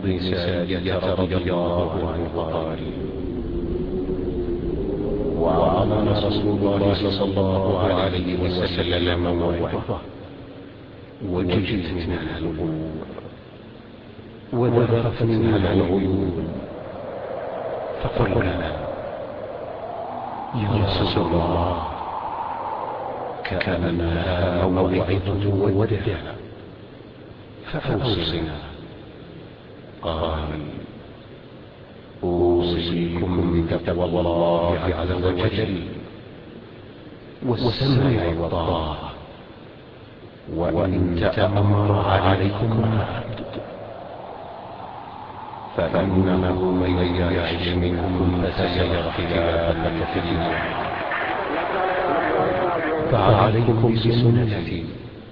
بن سارية رضي الله عنه قال: وعظم رسول الله صلى الله عليه وسلم موعظة وجلت منها القلوب وذرفت منها العيون، فقلنا: يا رسول الله، كأنها موعظة ودع، فأوصنا. قال: أوصيكم بتقوى الله عز وجل والسمع والطاعة، وإن تأمر عليكم عبد، فإنه من يعش منكم فسيرى اختلافا كثيرا، فعليكم بسنتي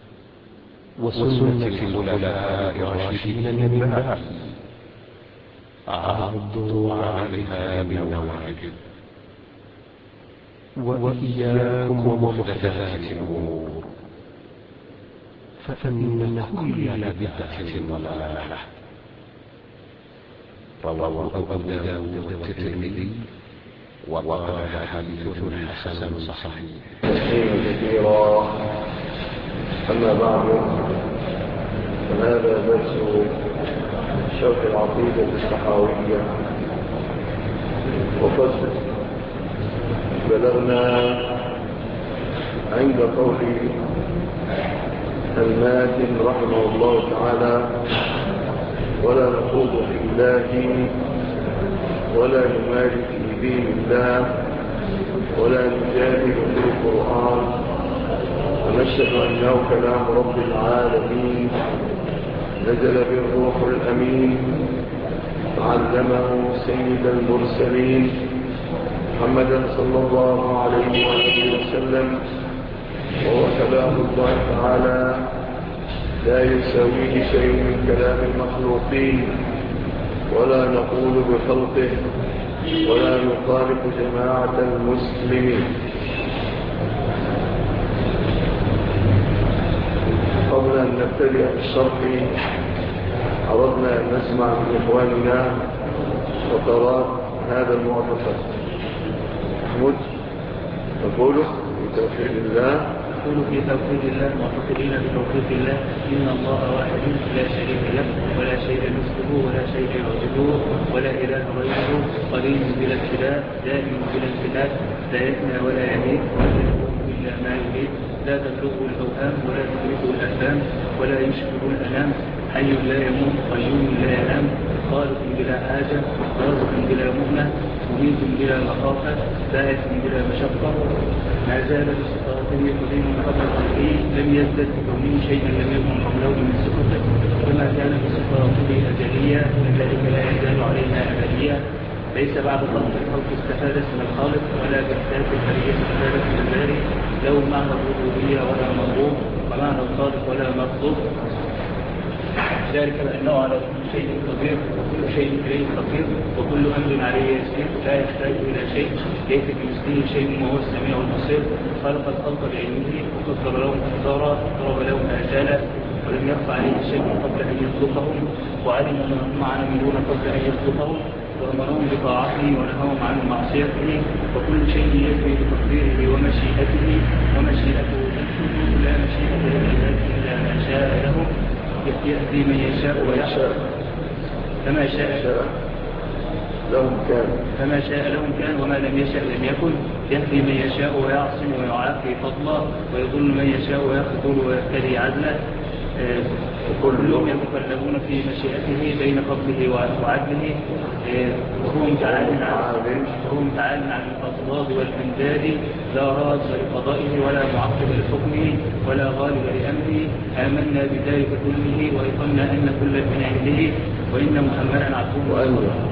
وسنة الخلفاء الراشدين من بعدي، عضوا عليها بالنواجذ، وإياكم ومحدثات الأمور، فإن كل بدعة ضلالة. رواه أبو داود والترمذي وقال حديث حسن صحيح. كثيرا. أما بعد، فهذا درس شرح العقيدة الصحاوية، وقد بلغنا عند قول الماتن رحمه الله تعالى: ولا نخوض في الله ولا نماري في دين الله ولا نجادل في القرآن، ونشهد أنه كلام رب العالمين نزل به الروح الأمين علمه سيد المرسلين محمدا صلى الله عليه وآله وسلم، وهو كلام الله تعالى لا يساويه شيء من كلام المخلوقين، ولا نقول بخلقه ولا نخالف جماعة المسلمين. قبل أن نبتدئ بالشرح أردنا أن نسمع من إخواننا فقرات هذا المعتقد. محمود تقول بتوحيد الله، نقول في توحيد الله معتقدين بتوحيد الله: إن الله واحد لا شريك له ولا شيء مثله ولا شيء يعجبه ولا إله غيره، قليل بلا ابتداء دائم بلا انتهاء، لا يفنى ولا يميت ولا يكون إلا ما يريد، لا تبلغه الأوهام ولا تدركه الأحلام ولا يشبه الأنام، حي لا يموت قيوم لا ينام، خالق بلا حاجة رازق بلا مهنة مميت بلا مخافة باعث بلا مشقة، ما زال بصفاته قديم قبل خلقه، لم يزدد بكونه شيئا لم يكن قبله من صفته، كما كان بصفاته أزلية كذلك لا يزال عليها أبدية، ليس بعد خلق الخلق استفاد اسم الخالق، ولا بإحداث البرية استفاد اسم الباري، له معنى الربوبية ولا مربوب، ومعنى الخالق ولا مخلوق، ذلك بأنه على كل شيء قدير وكل شيء إليه فقير وكل أمر عليه يسير، لا يحتاج إلى شيء، ليس كمثله شيء وهو السميع البصير، خلق الخلق بعلمه وقدر لهم أقدارا وضرب لهم آجالا، ولم يخفى عليه شيء قبل أن يخلقهم، وعلم ما هم عملون قبل أن يخلقهم، وأمرهم بطاعته ونهاهم عن معصيته، وكل شيء يجري بتقديره ومشيئته تنفذ، لا مشيئة للعباد إلا ما شاء لهم، يهدي من يشاء ويشاء فما شاء لهم كان وما لم يشاء لم يكن، يهدي من يشاء ويعصم ويعافي فضلا، ويضل من يشاء ويخذل ويهتدي عدلا، كلهم يتكلمون في مشيئته بين فضله وعدله، وهو متعال عن الأضداد والأنداد، لا راد لقضائه ولا معقب لحكمه ولا غالب لأمره، آمنا بذلك كله وأيقنا أن كل من عنده، وإن محمدا عبده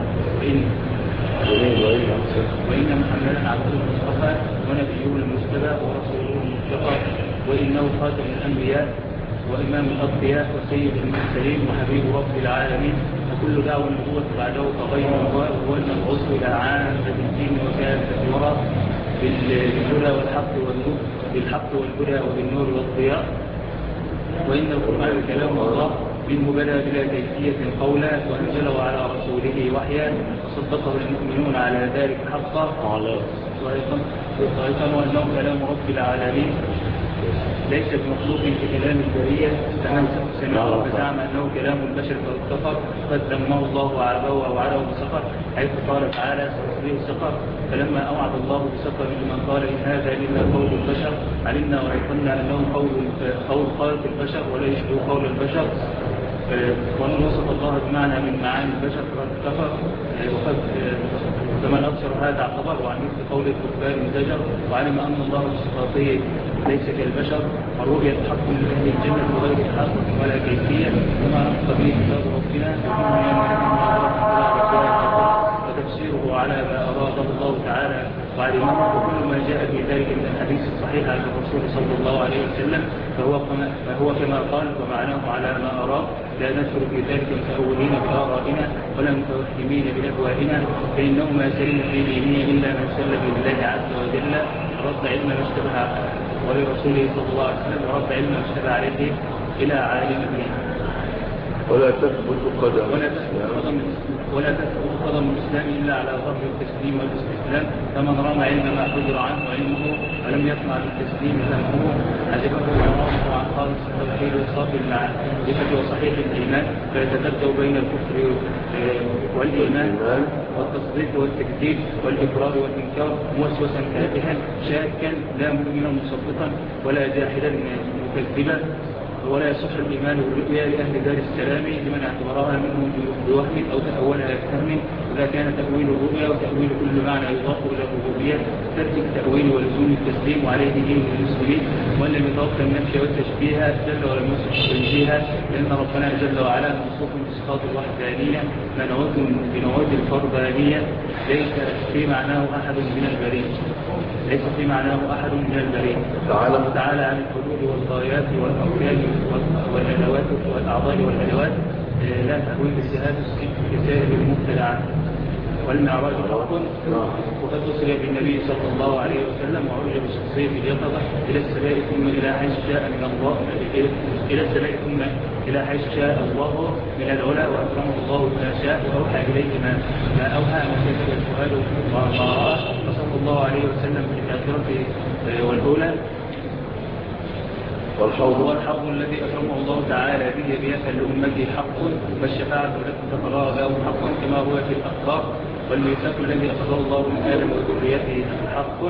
المصطفى ونبيه المجتبى ورسوله المتقى، وإنه خاتم الأنبياء وإمام الأطفياء وسيد المرسلين وحبيب رب العالمين، وكل دعوة النبوة بعده فغير الله، هو المبعوث إلى عامة الدين وكافة الورى بالهدى والحق والنور، بالحق والهدى وبالنور والضياء، وإن القرآن كلام الله منه بدا بلا كيفية قولا وأنزله على رسوله وحيا وصدقه المؤمنون على ذلك حقا وأيقنوا أنه كلام رب العالمين ليس بمخلوق في كلام البرية فمن سمعه فزعم أنه كلام البشر فقد كفر قد ذمه الله وعربه وعلوه بسقر حيث قال تعالى سأصليه سقر فلما أوعد الله بسقر لمن قال إن هذا إلا قول البشر علمنا وأيقنا أنه قول خالق البشر ولا يشبه قول البشر ومن وصف الله بمعنى من معاني البشر فقد كفر فمن أبصر هذا اعتبر وعن مثل قول الكفار زجر وعلم أن الله بصفاته ليس كالبشر والرؤية حق لأهل الجنة بغير حق ولا كيفية كما نطق به كتاب ربنا وتفسيره على ما أراده الله تعالى وعلمه وكل ما جاء في ذلك من الحديث الصحيح عن الرسول صلى الله عليه وسلم فهو كما قال ومعناه على ما أراه لا ندخل في ذلك متأولين بآرائنا ولا متوهمين بأهوائنا فإنه ما سلم في دينه إلا من سلم لله عز وجل ورد علم ما اشتبه ولرسوله صلى الله عليه وسلم ورد علم ما اشتبه عليه إلى عالمه ولا تثبت قدم الإسلام إلا على ظهر التسليم والاستسلام فمن رام علم ما حجر عنه علمه ولم يطمع بالتسليم فهمه عجبه ونراه عن خالص التوحيد وصافي المعرفة وصحيح الإيمان فيتبدأ بين الكفر والإيمان والتصديق والتكذيب والإقرار والإنكار موسوسا تافها شاكا لا مؤمنا مصدقا ولا جاحدا مكذبا ولا يصح الإيمان بالرؤيا لأهل دار السلام لمن اعتبرها منهم بوهم أو تأولها بفهم إذا كان تأويل الرؤيا وتأويل كل معنى يضاف إلى الربوبية ترك التأويل ولزوم التسليم وعليه دين المسلمين وأن لم يتوقع النفي والتشبيه جل ولم يصح تنزيها لأن ربنا جل وعلا موصوف بصفات الوحدانية بنواد الفردانية ليس في معناه أحد من البرية تعالى عن الحدود والغايات والأركان والأدوات والأعضاء والأدوات لا تأويل الجهاد كسائر المبتدعات والمعراج حق وقد أسري بالنبي صلى الله عليه وسلم وعرج بشخصية اليقظة إلى السماء ثم إلى حيث شاء من الله إلى السماء ثم إلى حيث شاء الله من العلا وأكرمه الله بما شاء وأوحى إليه ما أوحى ما كتب الفؤاد وما رأى فصلى الله عليه وسلم في الآخرة والأولى والحظ الذي أكرمه الله تعالى به بيسا لأمته حق والشفاعة التي تقرأ له حق كما هو في الأخبار والميثاق الذي أخذه الله من آدم وذريته حق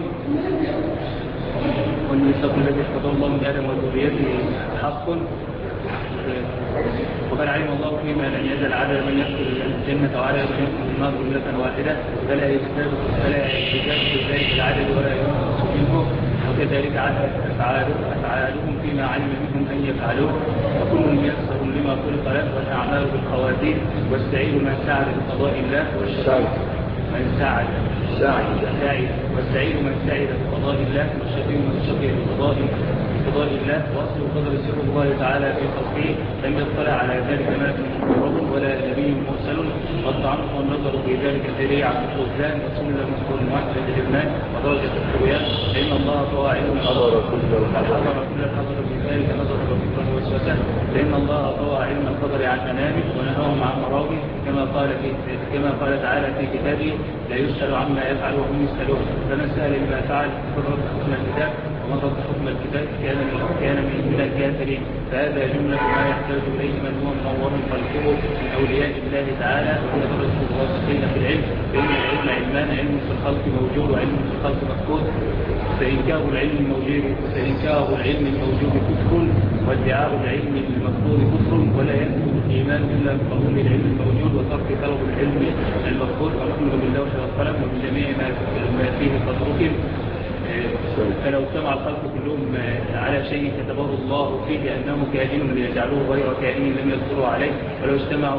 وقد علم الله فيما لن يزل عدد من يدخل الجنة وعدد من يدخل النار جملة واحدة فلا يزداد في ذلك العدد ولا ينقص منه وكذلك أفعالهم فيما علم منهم أن يفعلوه وكل ميسر لما خلق له والأعمال بالخواتيم والسعيد من سعد بقضاء الله والسعيد من سعد والسعيد من سعد بقضاء الله والشقي من شقي بقضاء الله وأصل قدر سر الله تعالى في خلقه لم يطلع على ذلك ملك مقرب ولا نبي مرسل والطعنف والنظر في ذلك ذريعة الخزان وسلم والمعد للجبنان ودرجة الحريات لأن الله طوى علم حضر كل الحضر في ذلك نظر وفكرا وسوسا لأن الله طوى علم القدر عن منامه ونهاهم عن مراضي كما قال تعالى في كتابه لا يسأل عما يفعل وهم يسألون فمن سأل بما فعل فرد حكم الكتاب ومن رد حكم الكتاب كان من الكافرين فهذا جملة ما يحتاج إليه من هو منور قلبه من أولياء الله تعالى وهي درجة الراسخين في العلم فإن العلم علمان علم في الخلق موجود وعلم في الخلق مفقود فإنكار العلم الموجود كفر وادعاء العلم المفقود كفر ولا ينفع الإيمان إلا بقبول العلم الموجود وترك طلب العلم المفقود ونؤمن باللوح والقلم وبجميع ما فيه قد ركب فلو اجتمع الخلق كلهم على شيء كتبه الله فيه أنه كائن ليجعلوه غير كائن لم يقدروا عليه ولو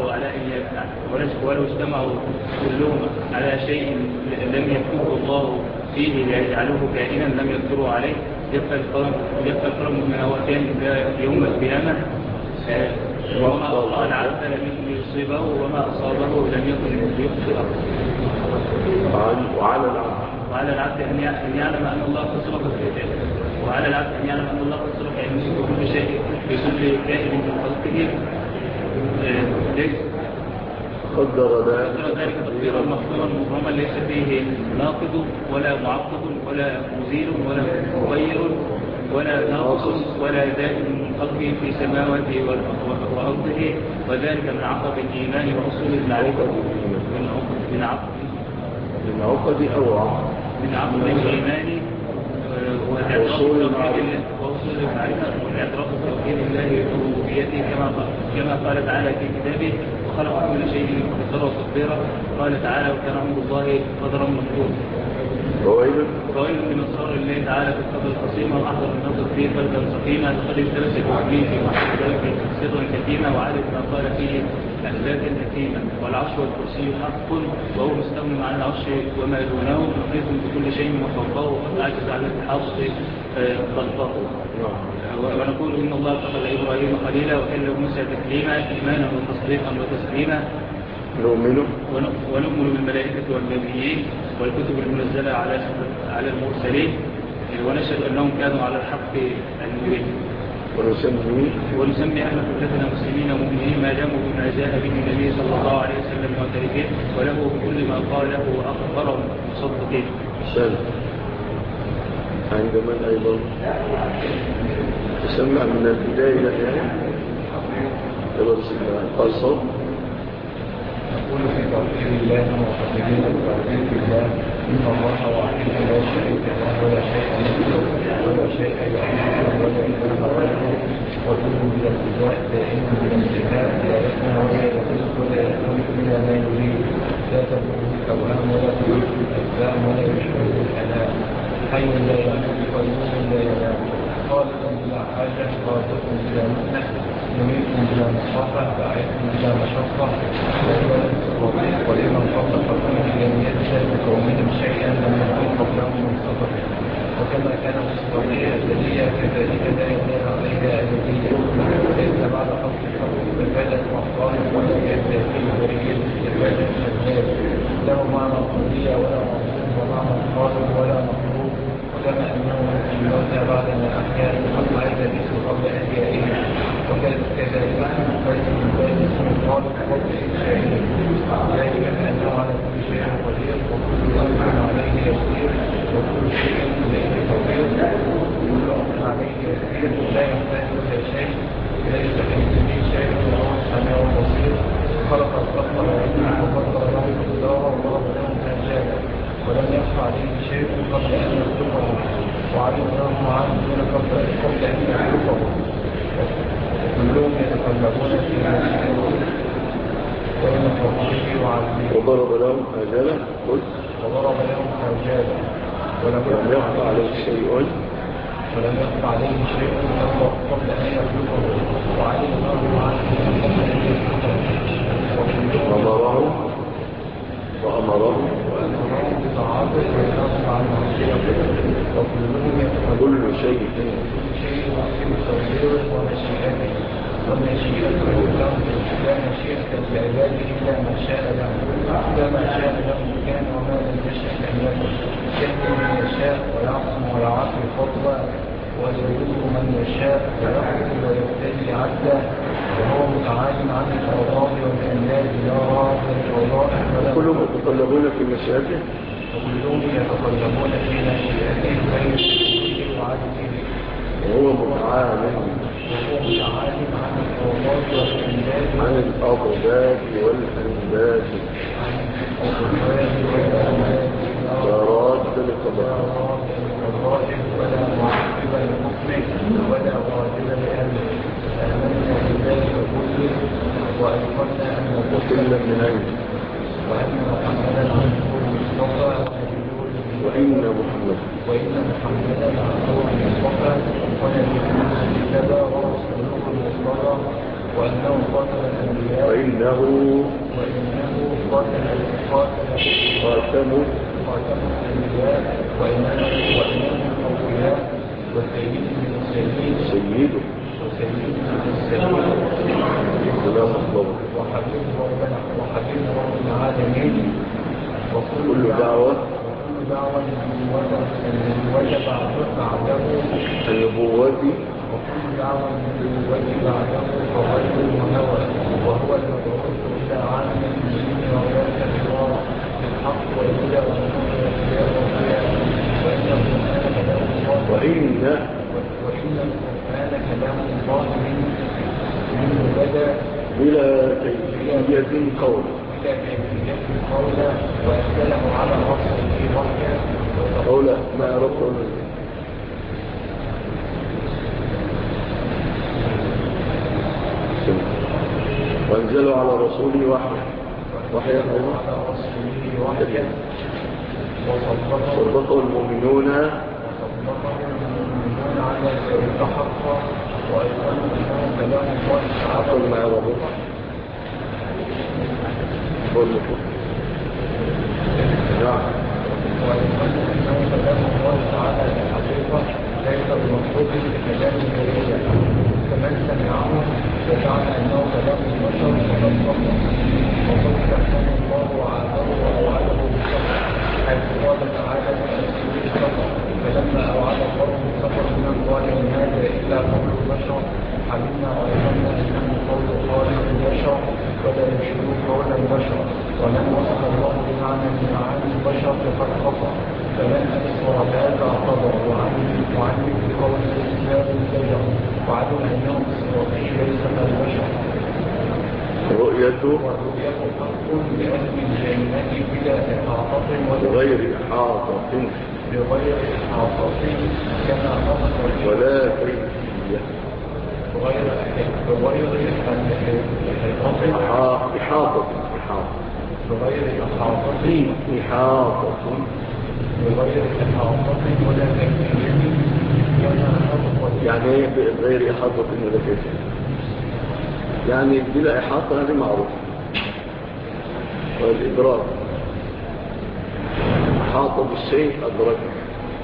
اجتمعوا كلهم على شيء لم يكتبه الله فيه ليجعلوه كائنا لم يقدروا عليه يبقى القلم من هوتين يوم القيامة وما أصاب العبد لم يكن ليصيبه وما أصابه لم يكن ليخطئه وعلى العبد أن يعلم أن الله قد سبق علمه بكل شيء بكل كائن من خلقه ليس قدر ذلك تقديرا مفهوما مبرما ليس فيه ناقض ولا معقد ولا مزيل ولا مغير ولا ناقص ولا زائد من خلقه في سماواته وأرضه، وذلك من عقب الإيمان وأصول المعرفة من عقد أو عقد من عقب الإيمان وأصول المعرفة والاعتراف بتوحيد الله وربوبيته كما قال تعالى في كتابه وخلق كل شيء قدره وتقديره. قال تعالى وكان أمر الله قدرا مقدورا. فويل من أسرار الله تعالى في القدر القصيمة وأحضر النظر فيه قلبا سقيما لقد التمسك به في محل ذلك سرا كثيما وعرف ما قال فيه أسلاكا حكيما. والعرش والكرسي حق وهو مستغن عن العرش وما دونه محيط بكل شيء وفوقه وقد أعجز على الحاص خلقه. ونقول إن الله اتخذ إبراهيم خليلا وكلم موسى تكليما إيمانا وتصديقا وتسليما. ونؤمن بالملائكة والنبيين والكتب المنزلة على المرسلين ونشهد أنهم كانوا على الحق المبين. ونسمي أهل قبلتنا مسلمين ومؤمنين ما داموا بما جاء به النبي صلى الله عليه وسلم معترفين وله بكل ما قاله وأخبره مصدقين. عند من أيضا تسمع من البداية يعني تبرز القصر. نقول في توحيد الله وتوحيد الله إن الله واحد لا شريك له ولا شيء مثله ولا شيء يعلمه ولا إله غيره وكل من الابتداء دائما من الانتهاء لا يكون ولا يخلق ولا يكون إلا ما يريد لا تبلغه الأوهام ولا تدرك الأجسام ولا يشبه الأنام حي لا يموت قيوم لا ينام خالق بلا حاجة رازق بلا مؤنة مميت بلا مصافة باعث بلا مشقة ولمن قبل خلقه لم يزل بكونه شيئا لم يكن قبله من صفته وكما كان مصطفى أزلية كذلك لا يزال عليها أبدية ليس بعد خلق الخلق استفادة وأخبار ولا يزال في برية استفادة شمال له معنى قضية ولا مقصود ومعنى خالق ولا مخلوق وكما أنه في الموتى بعد ما أحيا قد عاد الاسم قبل أحيائه وكذلك فلس من باب اسم الخالق قبل إنشائه ذلك كأنه على كل شيء قدير وكل أمر عليه يسير وكل شيء إليه توفيق كل أمر عليه يسير لا يحتاج إلى شيء ليس كمثله شيء وهو السميع البصير خلق الخلق وعلمه وقدر له قدره وضرب له أجالا ولم يخفى عليه شيء قبل أن يخلقه وعلم له معاني دون قبل أن يخلقه وكلهم يتقلبون في مسجد بين فوقه وعلمه وضرب لهم أجالا وضرب لهم أجالا ولم يخفى عليه شيء قبل أن يخلقه وعلم له معاني دون قبل أن يخلقه وأمره بطاعته وينصر عن معصيته وكلهم كل شيء في تصويره ومشيئته ومشيئته له لا مشيئة لعباده إلا ما شاء له كما شاء له كان وما لم يشاء لم يكن يهدي من يشاء ويعصم ويعافي فضلا ويذل من يشاء ويقتل ويبتلي عبدا وهو متعال عن الأوضاع والأنداد لا راض الوظائف ولا كلهم يتطلبون في مشيئته وكلهم يتطلبون في مشيئته بين سبيله وعدله وهو متعال عن الأوضاع والأنداد عن الأضداد والأنداد لا راد لقضاء ولا معقب لحكمه ولا واجب لأمره آمنا بالله وكله وأيقنا أن وكل من علم وأن محمدا عبده المصطفى وإن محمدا عبده المصطفى ونبيه المجتبى ورسوله المصطفى وأنه قاتل الأنبياء خاتم الأنبياء وإمام الأولياء وسيد المرسلين وسيد وحبيب رب العالمين وكل دعوة وجب بعده النبوة وكل دعوة النبوة بعده فغير منوى وهو المبعوث إلى عالم المسلمين وولاية الله بالحق والهدى والنور والضياء والضياء وإن القرآن كلام الله وإن القرآن كلام الله منه بدا بلا كيفية قول وأنزله على رسله وحيا قولا ما رسول وانزلوا على رسوله وحيا على رسله وحيا وصدقوا المؤمنون على ذلك حقا وأيضاً أنه كلام الله تعالى عقل ما يرضى نعم وأيضاً أنه كلام الله تعالى الحقيقة ليس بمخلوق بكلام الجريدة فمن سمعه فجعل أنه كلام البشر فلطفه وقد سبحان الله وعاده وأوعده بالصبر حيث قال تعالى بتفسير الصبر فلما أوعد الله بالصبر من الله هذا إلا قول البشر علمنا وعلمنا أنه قول خالق البشر ولا يشير قول البشر ومن وصف الله بمعنى من معاني البشر فقد خطأ فمن أكثر هذا قدر وعن بقول الإسلام الزجر وعلم أنه بصراطه ليس كالبشر رؤيته حق لأهل الجنة بلا إحاطة غير إحاطة كما نصر ولا كيفية بغير إحاطة بغير إحاطة ولا كيفية كما نصر يعني ايه غير إحاطة ولا كيفية؟ يعني بلا إحاطة هذه معروف والإدراك إحاطة بالشيء أدركه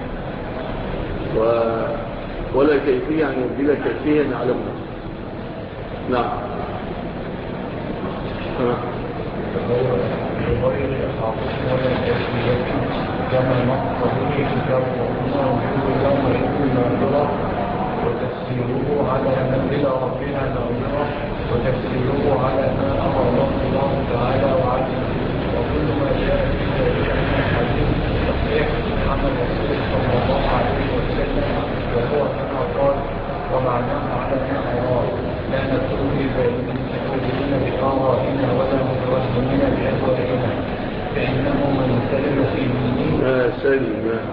ولا كيفية يعني بلا كيفية نعلمها. نعم بغير إحاطة ولا كيفية كما نصر به كتاب ربنا وجود يومئذ ناظرة وتفسيره على من إلى ربنا ناظرة وتفسيره على ما أمر الله تعالى وعلم وكل ما جاء في ذلك من الحديث الصحيح عن الرسول صلى الله عليه وسلم وهو كما قال ومعناه على ما أراد لا ندخل في ذلك متكلمين بآرائنا ولا متوهمين بأهوائنا فإنه من سلم في دينه إلا من سلم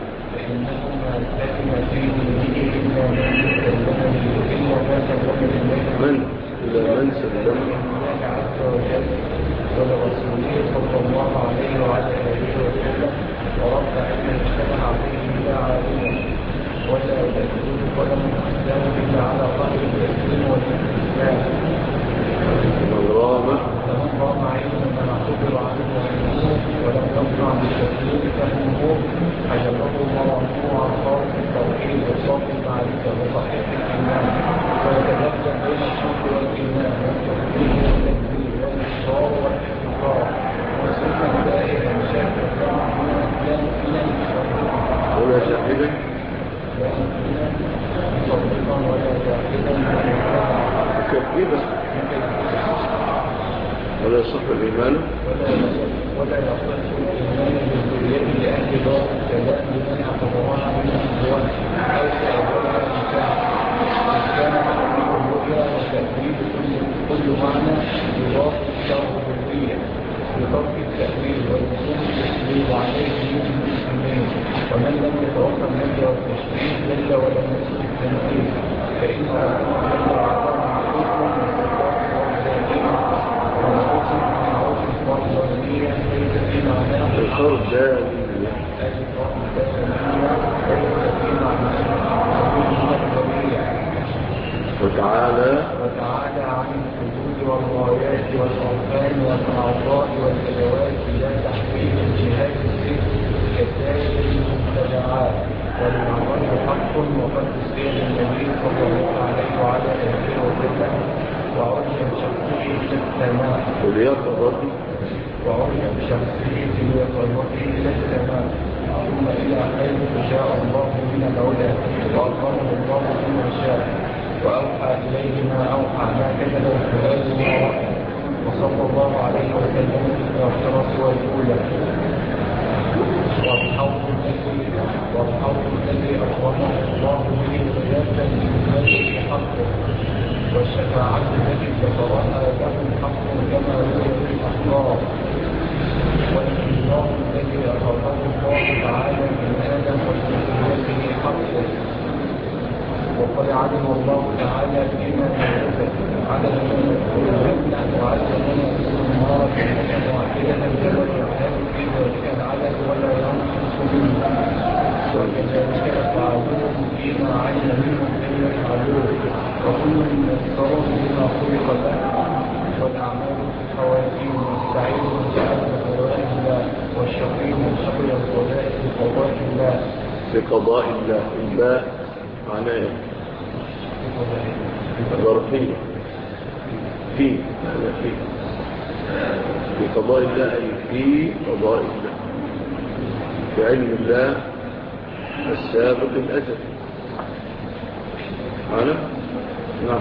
الله عز وجل ولرسوله صلى الله عليه وعلى آله وسلم ورد علم اجتمع عليه إلا عالما ولا تجوز قدم الإسلام إلا على قدر التسليم والاستسلام فمن رام علما من اعتبر عنه علمه ولم يقطع بالتسليم فهمه حجبه مرامه عن صارف التوحيد وصارف المعرفة وصحيح الإيمان ويتبدل بين الشرك والإيمان والتصديق والتكذيب والإصرار والاحتقار وسنة دائما شاكرا ولا شاهدا مصدقا ولا جاحدا مكذبا ولا يصح الإيمان ولا يصح الإيمان بالذرية لأهل دار السلام لمن اعتبرها من الأزواج أو تأولها النكاح كان تحقيق الرؤيا وتأويل كل معنى يضاف الشر بالذرية بترك التأويل والوصول التشريع عليه من المسلمين ومن لم يتوقع النبي والتشريع دل ولم يسلك التنفيذ فإن ربنا جل وعلا معروف بالصفات والذاتين ومعروف بالمعروف والظاهرية ليس في معناه الخردانية ليس في معناه وتعالى عن الحدود والغايات والأركان والأعضاء والأدوات لا تحويل الجهات الست كسائر المبتدعات والمعرض حق وقد تسير النبي صلى الله عليه وعلى آله وسلم وعرض شخصية السماء وعرض شخصية الوطنية إلى السماء ثم إلى حيث شاء الله من العلا وأقره الله بما شاء وأوحى إليه ما أوحى ما كتب الفؤاد ما رأى وصلى الله عليه وسلم وافترى الأولى. والحوض الذي أكرمه الله به خلافا للناس بحقه، والشفاعة التي ذكرها له حق كما هو في الأخبار، والإنذار الذي أخبره الله تعالى من آدم وذريته حقه. وقد علم الله تعالى فيما يثبت على الجنة وعلى النار واحدة كما يحتاج في ذلك العدد ولا ينقص منه، وكذلك يفعلون فيما علم منهم أن يفعلوه، وكل ميسر بما خلق له، والأعمال خواتيم والسعيد والسعد بقضاء الله، والشقي والشقي والقضاء بقضاء الله. بقضاء الله. الله معناه ظرفية في قضاء الله، أي في قضاء الله، في علم الله السابق الأزل. معنا؟ نعم.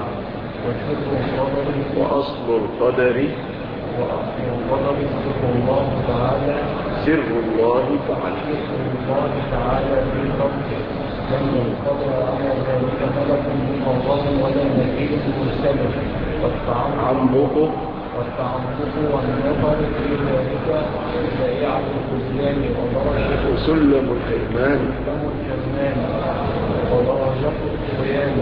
وأصل القدر سر الله تعالى في خلقه، لم ينقضى على ذلك ملك مقرب ولا نبي مرسل، والتعمق والنظر في ذلك شائعة الخذلان ودرجة وسلم الحرمان ودرجة الطغيان،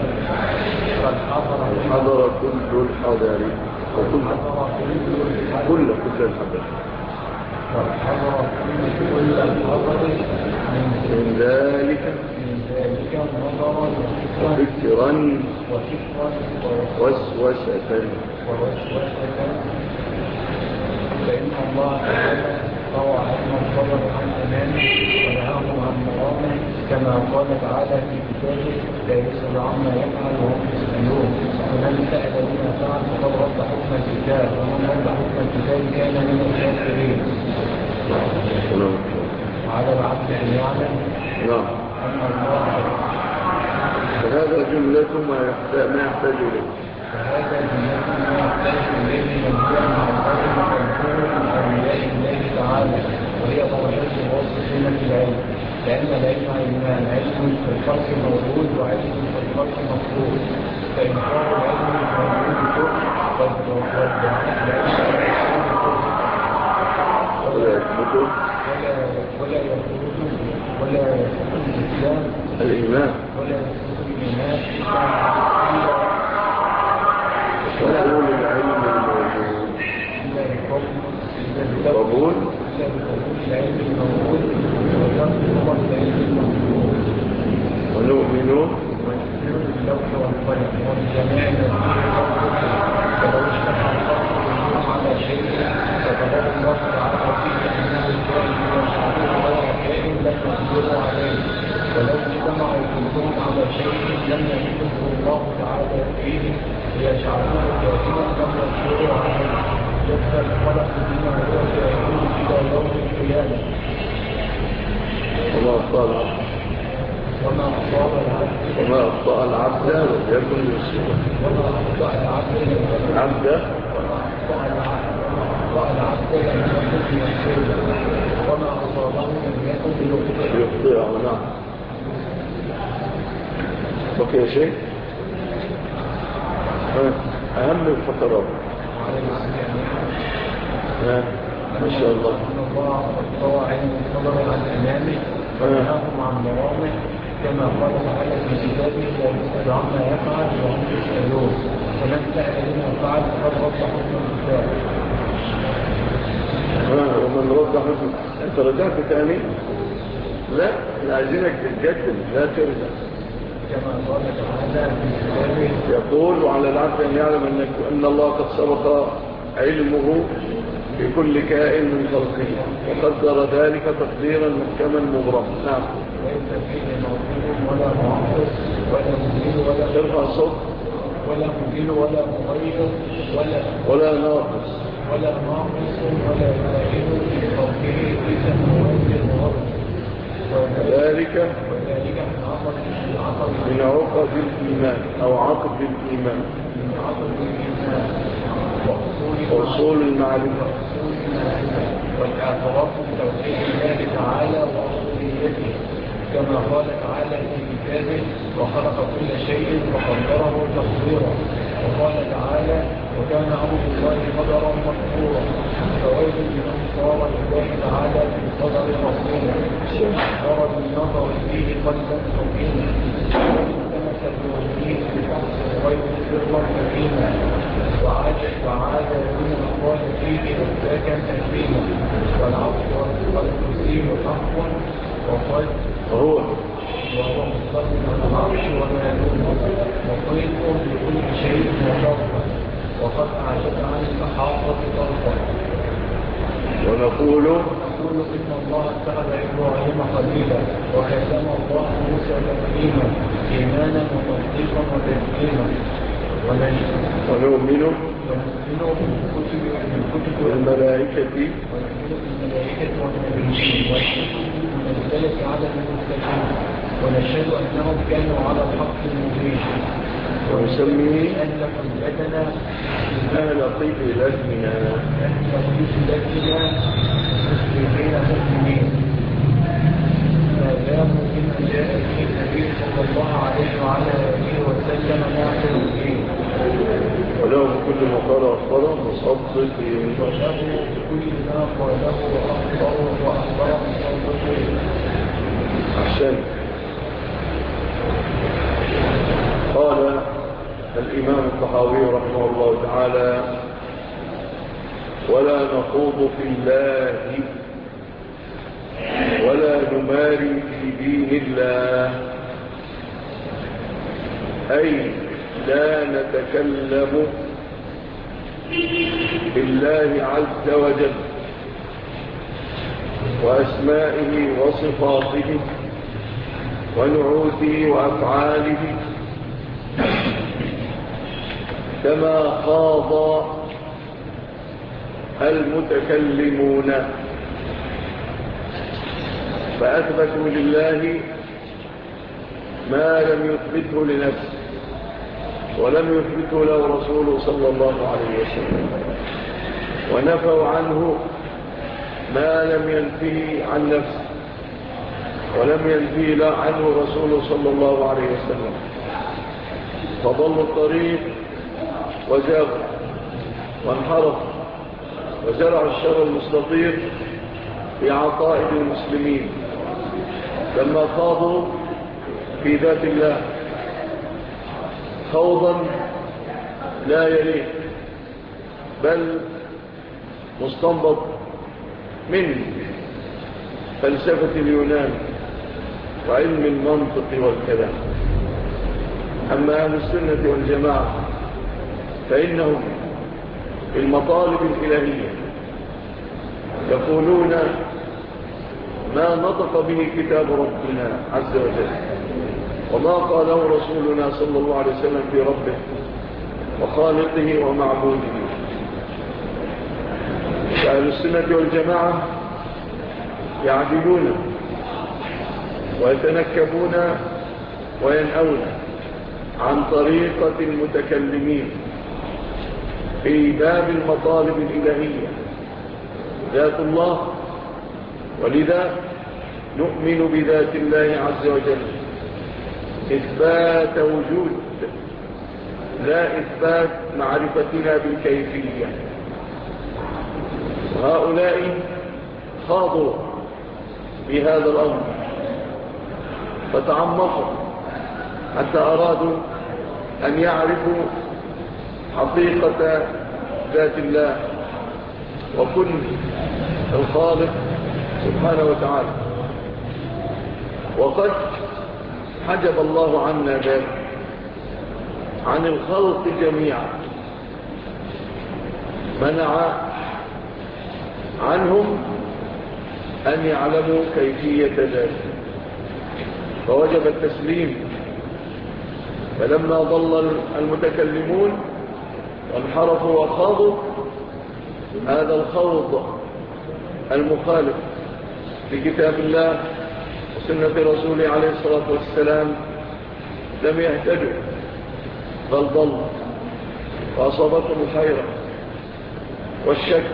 حضر كل الحضر كل الحضر من ذلك نظرا وفكرا ووسوسة. فإن الله تعالى روى عنه الصبر عن أمامه ونهاهم عن مرامه، كما قال تعالى في كتابه لا يسأل عما يفعل وهم يسألون. ومن سأل بما فعل فقد رد حكم الكتاب، ومن رد حكم الكتاب كان من الكافرين. وعلى العبد أن يعلم أن الله. فهذا جملة ما يحتاج إليه. من جمع القدر والكون من أولياء الله تعالى، وهي درجات الواصفين في العلم، لأن العلم علمان: علم في الخلق موجود وعلم في الخلق مطلوب. فإنكار العلم الموجود كفر، والدعاء العلم ولا يكون الإسلام الإيمان ولا يكون الإيمان قبول العلم الموجود قبول العلم الموجود ونؤمن باللوح والقلم والجميع فلو اشتغل الخلق على شيء فتبارك الله تعالى فيه انه كائن ويشعرون غير كائن لم يقدروا عليه، ولو اجتمعوا كلهم على شيء لم يحكمه الله تعالى فيه ليجعلوه كائنا لم يقدروا عليه، يبقى الخلق بما هو كائن الى يوم القيامه. وما أخطأ العبد لم يكن يصيبه. وما أخطأ العبد لم يكن يصيبه. وما أصابه لم يكن يخطئه. نعم. اوكي يا شيخ. أهم الفقرات. ما شاء الله. الله طوى عين الصبر عن أمامه ونهاهم عن مرامه، كما قال تعالى في كتابه لا يسأل عما يفعل وهم يسألون. فمن سأل بما فعل فقد رد حكم الكتاب. ومن رد حكم انت رجعت ثاني؟ لا عايزينك تتجدد لا ترجع. كما قال تعالى في كتابه يقول وعلى العبد ان يعلم ان الله قد سبق علمه بكل كائن من خلقه وقدر ذلك تقديرا محكما مبرما. نعم. ليس فيه موجود ولا معطس ولا مزيل ولا ترفع الصوت ولا مزيل ولا مغير ولا ناقص ولا زائد في خلقه في سماوات الارض. وذلك من عقد الإيمان أو عقد الإيمان. وأصول المعرفة والاعتراف بتوحيد الله تعالى وربوبيته كما قال تعالى في كتابه وخلق كل شيء وقدره تقديرا وقال تعالى وكان أمر الله قدرا مقدورا فويل لمن صار لله تعالى في صدر رسوله صار بالنظر فيه قلبا حكيما والتمس بوجهه بشخص غير سرا حكيما وعاد من الله فيه إرساكا تكريما والعفو والكرسي حق وقد وهو مقدم العرش وما دونه محيط بكل شيء وشرطا وقد أعجب عن الصحابة طرفا ونقول إن الله اتخذ إبراهيم خليلا وكلم الله موسى تكليما إيمانا وتصديقا وتسليما ونؤمن بالكتب والملائكة والنبيين والمنزلة على المرسلين ونشهد أنهم كانوا على الحق المبين ونسمي أن حجتنا أهل قبلتنا مسلمين مؤمنين ما داموا بما جاء به النبي صلى الله عليه وعلى آله وسلم نعمل به ولهم كل ما قال أخبره مصدقين وله كل ما قاله وأخبره مصدقين أحسن. قال الإمام الطحاوي رحمه الله تعالى ولا نخوض في الله ولا نماري في دين الله أي لا نتكلم بالله عز وجل وأسمائه وصفاته ونعوته وأفعاله كما خاض المتكلمون فأثبتوا لله ما لم يثبته لنفسه ولم يثبته له رسوله صلى الله عليه وسلم ونفوا عنه ما لم ينفيه عن نفسه ولم ينفيه عنه رسوله صلى الله عليه وسلم فضلوا الطريق وزاغوا وانحرفوا وزرعوا الشر المستطير في عقائد المسلمين لما خاضوا في ذات الله خوضا لا يليق بل مستنبط من فلسفة اليونان وعلم المنطق والكلام. أما أهل السنة والجماعة فإنهم في المطالب الإلهية يقولون ما نطق به كتاب ربنا عز وجل وما قاله رسولنا صلى الله عليه وسلم في ربه وخالقه ومعبوده. أهل السنة والجماعة يعدلون ويتنكبون وينأون عن طريقة المتكلمين في باب المطالب الإلهية ذات الله، ولذا نؤمن بذات الله عز وجل إثبات وجود لا إثبات معرفتنا بالكيفية. وهؤلاء خاضوا بهذا الأمر فتعمقوا حتى أرادوا أن يعرفوا حقيقة ذات الله وكن الخالق سبحانه وتعالى، وقد حجب الله عنا ذلك عن الخلق جميعا، منع عنهم أن يعلموا كيفية ذلك فوجب التسليم. فلما ضل المتكلمون وانحرفوا وخاضوا هذا الخوض المخالف لكتاب الله وسنة رسوله عليه الصلاة والسلام لم يهتدوا بل ضلوا وأصابتهم الحيرة والشك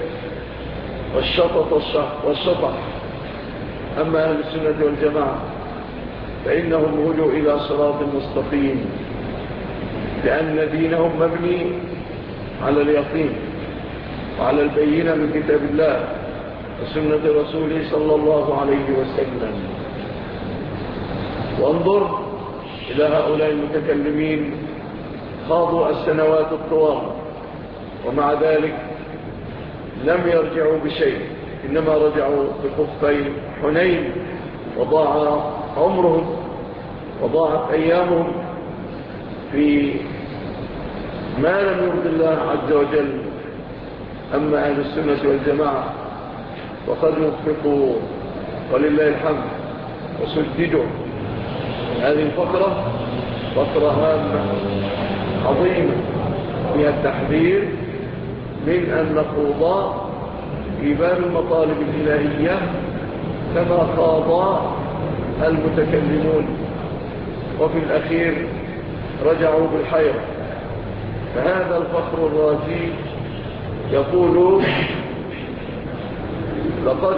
والشطح. أما أهل السنة والجماعة فإنهم هدوا إلى صراط مستقيم، لأن دينهم مبني على اليقين وعلى البينة من كتاب الله وسنة رسوله صلى الله عليه وسلم. وانظر إلى هؤلاء المتكلمين، خاضوا السنوات الطوال ومع ذلك لم يرجعوا بشيء، إنما رجعوا بخفي حنين، وضاع عمرهم وضاعت أيامهم في ما لم يرضي الله عز وجل. أما أهل السنة والجماعة وقد وفقوا ولله الحمد وسددوا. هذه الفقرة فقرة هامة عظيمة فيها التحذير من أن نخوض في باب المطالب الإلهية كما خاض المتكلمون، وفي الأخير رجعوا بالحيرة. فهذا الفخر الرازي يقول: لقد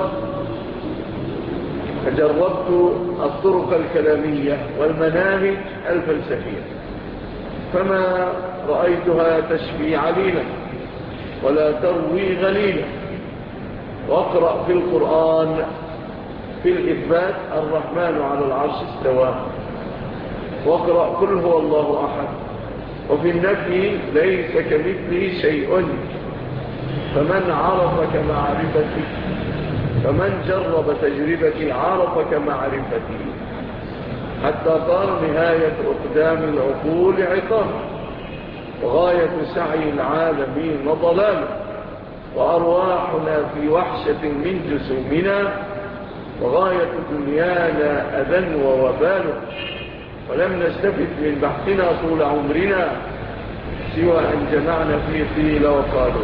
جربت الطرق الكلامية والمناهج الفلسفية فما رأيتها تشفي عليلا ولا تروي غليلا. واقرأ في القرآن في الإثبات الرحمن على العرش استوى، واقرأ قل هو الله أحد، وفي النفي ليس كمثله شيء. فمن عرف كمعرفتي، فمن جرب تجربتي عرف كمعرفتي، حتى قال نهاية أقدام العقول عقاب، وغاية سعي العالمين ضلال، وأرواحنا في وحشة من جسومنا، وغاية دنيانا أذى ووبال، ولم نستفد من بحثنا طول عمرنا سوى أن جمعنا فيه قيل وقالوا.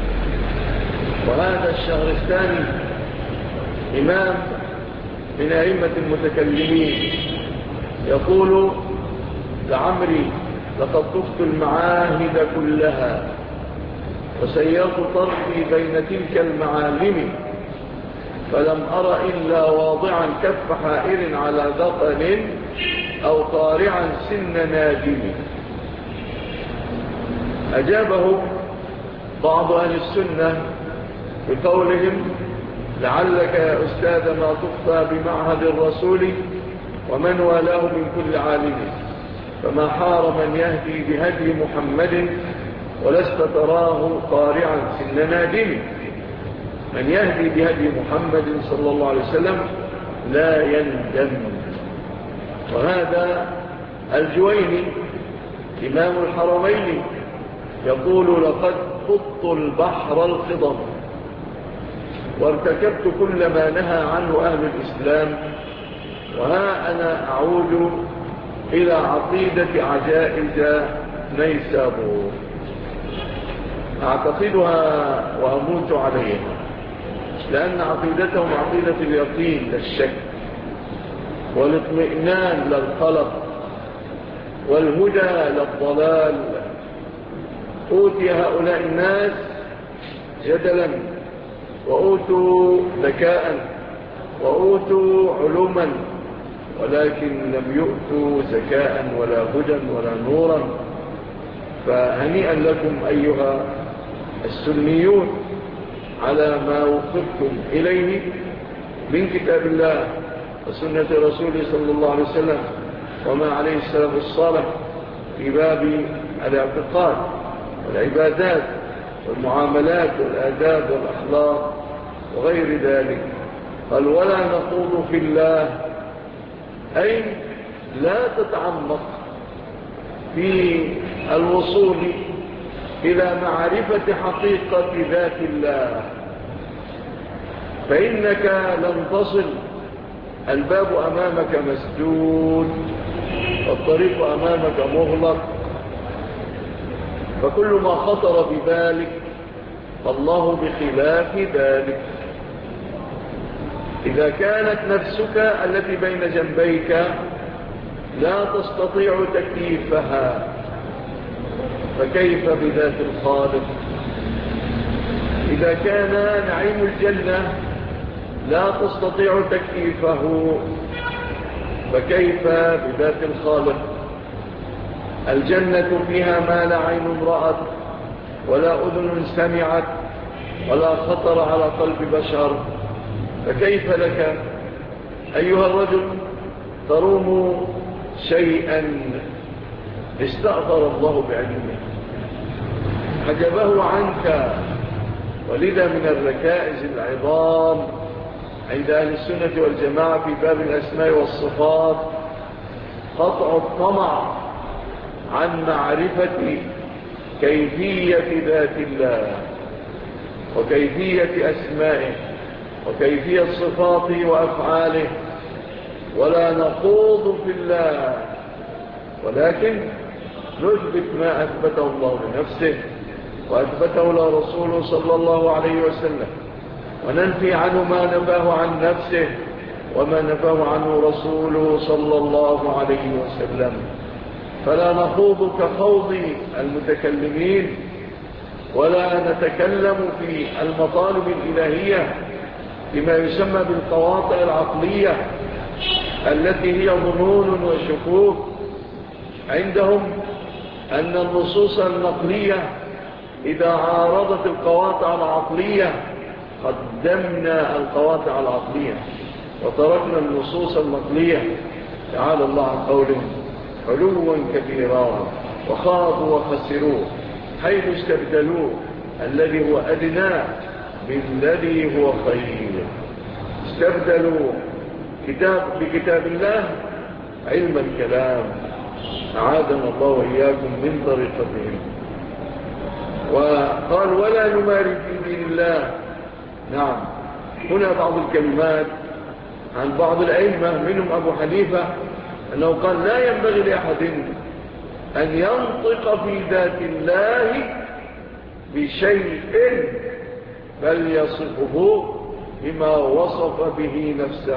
وهذا الشهرستاني إمام من أئمة المتكلمين يقول: لعمري لقد طفت المعاهد كلها وسيرت طرفي بين تلك المعالم، فلم أر إلا واضعا كف حائر على ذقن أو طارعا سن نادم. أجابه بعض أهل السنة بقولهم: لعلك يا أستاذ ما تفضى بمعهد الرسول ومن والاه من كل عالم، فما حار من يهدي بهدي محمد ولست تراه طارعا سن نادم. من يهدي بهدي محمد صلى الله عليه وسلم لا يندم. وهذا الجويني إمام الحرمين يقول: لقد خضت البحر الخضم وارتكبت كل ما نهى عنه أهل الإسلام، وها أنا أعود إلى عقيدة عجائز نيسابور أعتقدها وأموت عليها، لأن عقيدتهم عقيدة اليقين لا الشك، والاطمئنان لا القلق، والهدى لا الضلال. أوتي هؤلاء الناس جدلا، وأوتوا ذكاء، وأوتوا علوما، ولكن لم يؤتوا زكاء ولا هدى ولا نورا. فهنيئا لكم أيها السنيون على ما وفقتم إليه من كتاب الله وسنة رسوله صلى الله عليه وسلم وما عليه السلف الصالح في باب الاعتقاد والعبادات والمعاملات والآداب والأخلاق وغير ذلك. قال: ولا نخوض في الله، أي لا تتعمق في الوصول إلى معرفة حقيقة ذات الله، فإنك لن تصل. الباب أمامك مسدود والطريق أمامك مغلق، فكل ما خطر ببالك فالله بخلاف ذلك. إذا كانت نفسك التي بين جنبيك لا تستطيع تكييفها، فكيف بذات الخالق؟ إذا إذا كان نعيم الجنة لا تستطيع تكييفه فكيف بذات الخالق؟ الجنة فيها ما لا عين رأت ولا أذن سمعت ولا خطر على قلب بشر، فكيف لك أيها الرجل تروم شيئا استأثر الله بعلمه حجبه عنك؟ ولذا من الركائز العظام عند أهل السنة والجماعة في باب الأسماء والصفات قطع الطمع عن معرفة كيفية ذات الله وكيفية أسمائه وكيفية صفاته وأفعاله، ولا نخوض في الله، ولكن نثبت ما أثبته الله لنفسه وأثبته لرسوله صلى الله عليه وسلم، وننفي عنه ما نفاه عن نفسه وما نفاه عنه رسوله صلى الله عليه وسلم. فلا نخوض كخوض المتكلمين ولا نتكلم في المطالب الإلهية بما يسمى بالقواطع العقلية التي هي ظنون وشكوك. عندهم أن النصوص النقلية إذا عارضت القواطع العقلية قدمنا القواطع العقلية وتركنا النصوص النقلية. تعالى الله عن قولهم علوا كبيرا وخاضوا وخسروا حيث استبدلوا الذي هو أدنى بالذي هو خير. استبدلوا بكتاب الله علم الكلام، أعاذنا الله وإياكم من طريقتهم. وقال ولا نماري في دين الله. نعم، هنا بعض الكلمات عن بعض الأئمة منهم أبو حنيفة أنه قال لا ينبغي لأحد أن ينطق في ذات الله بشيء بل يصفه بما وصف به نفسه.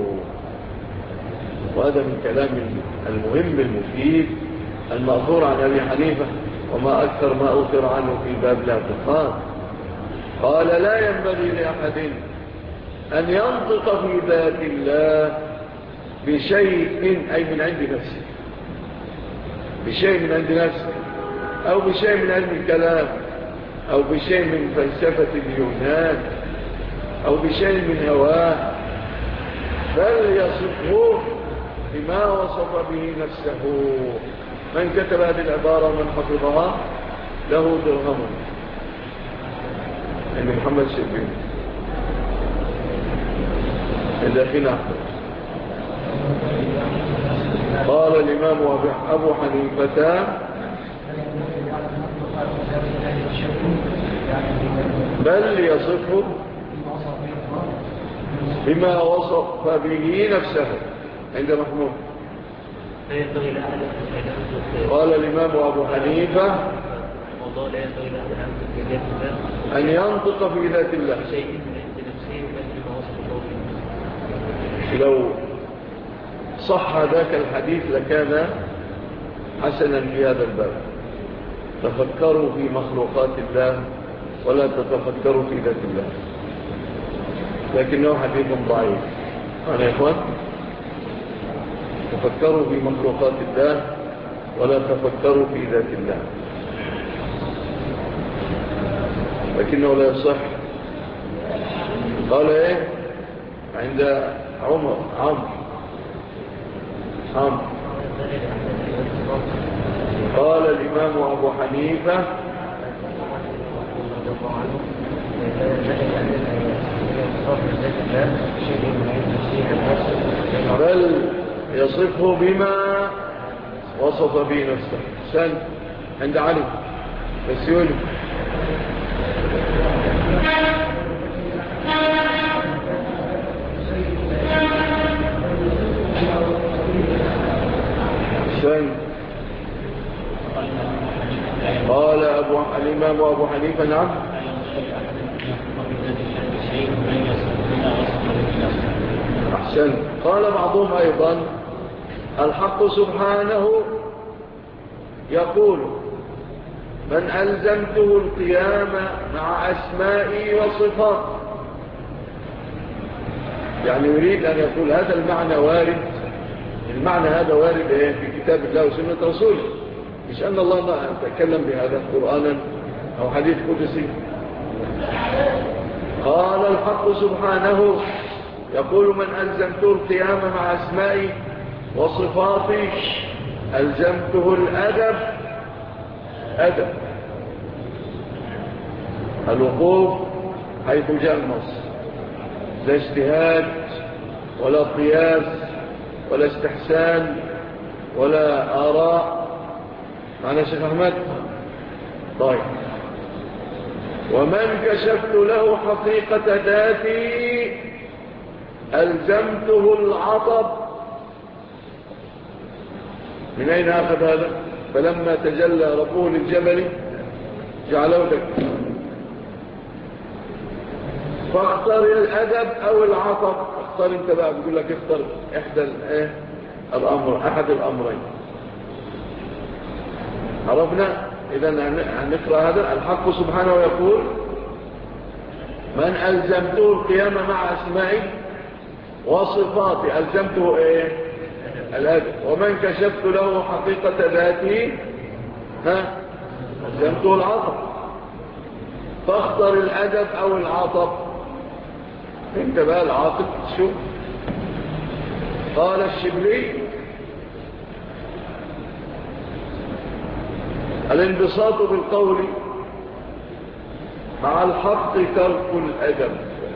وهذا من كلام المهم المفيد المأثور عن أبي حنيفة، وما أكثر ما أثر عنه في باب الاعتقاد. قال لا ينبغي لأحد أن ينطق في ذات الله بشيء أي من عند نفسه، بشيء من عند نفسه أو بشيء من علم الكلام أو بشيء من فلسفة اليونان أو بشيء من هواه، بل يصفه بما وصف به نفسه. من كتب هذه العبارة من حفظها له درهم عند محمد شربين الذين أحمد. قال الإمام أبو حنيفة بل يصفه بما وصف به نفسه عند محمود. قال الإمام أبو حنيفة أن ينطق في ذات الله. لو صح ذاك الحديث لكان حسنا في هذا الباب. تفكروا في مخلوقات الله ولا تتفكروا في ذات الله، لكنه حديث ضعيف. أنا يا إخوان تفكروا في مخلوقات الله ولا تفكروا في ذات الله، لكنه لا يصح. قال ايه عند عمرو قال الإمام أبو حنيفة بل يصفه بما وصف به نفسه. سن عند علي بسيولي سن. قال الإمام أبو حنيفة نعم أحسن. قال بعضهم أيضا الحق سبحانه يقول من ألزمته القيام مع أسمائي وصفاتي. يعني يريد أن يقول هذا المعنى وارد، المعنى هذا وارد في كتاب الله وسنة رسوله، مش أن الله ما تكلم بهذا قرآنا أو حديث قدسي. قال الحق سبحانه يقول من ألزمته القيام مع أسمائي وصفاتي ألزمته الأدب، أدب الوقوف حيث جاء النص، لا اجتهاد ولا قياس ولا استحسان ولا آراء. معنا شيخ أحمد؟ طيب. ومن كشفت له حقيقة ذاتي ألزمته العطب. من أين أخذ هذا؟ فلما تجلى ربه للجبل جعله دكا. فاختر الأدب أو العطب، اختار انت بقى، بيقول لك اختر أحد الأمرين. عرفنا؟ إذن هنقرأ هذا. الحق سبحانه يقول من ألزمته القيام مع أسمائي وصفاتي ألزمته الأدب. ومن كشفت له حقيقة ذاته ألزمته العطب. فاختر الأدب أو العطب. انت بقى العاطب شوف. قال الشبلي الانبساط بالقول مع الحق ترك الأدب.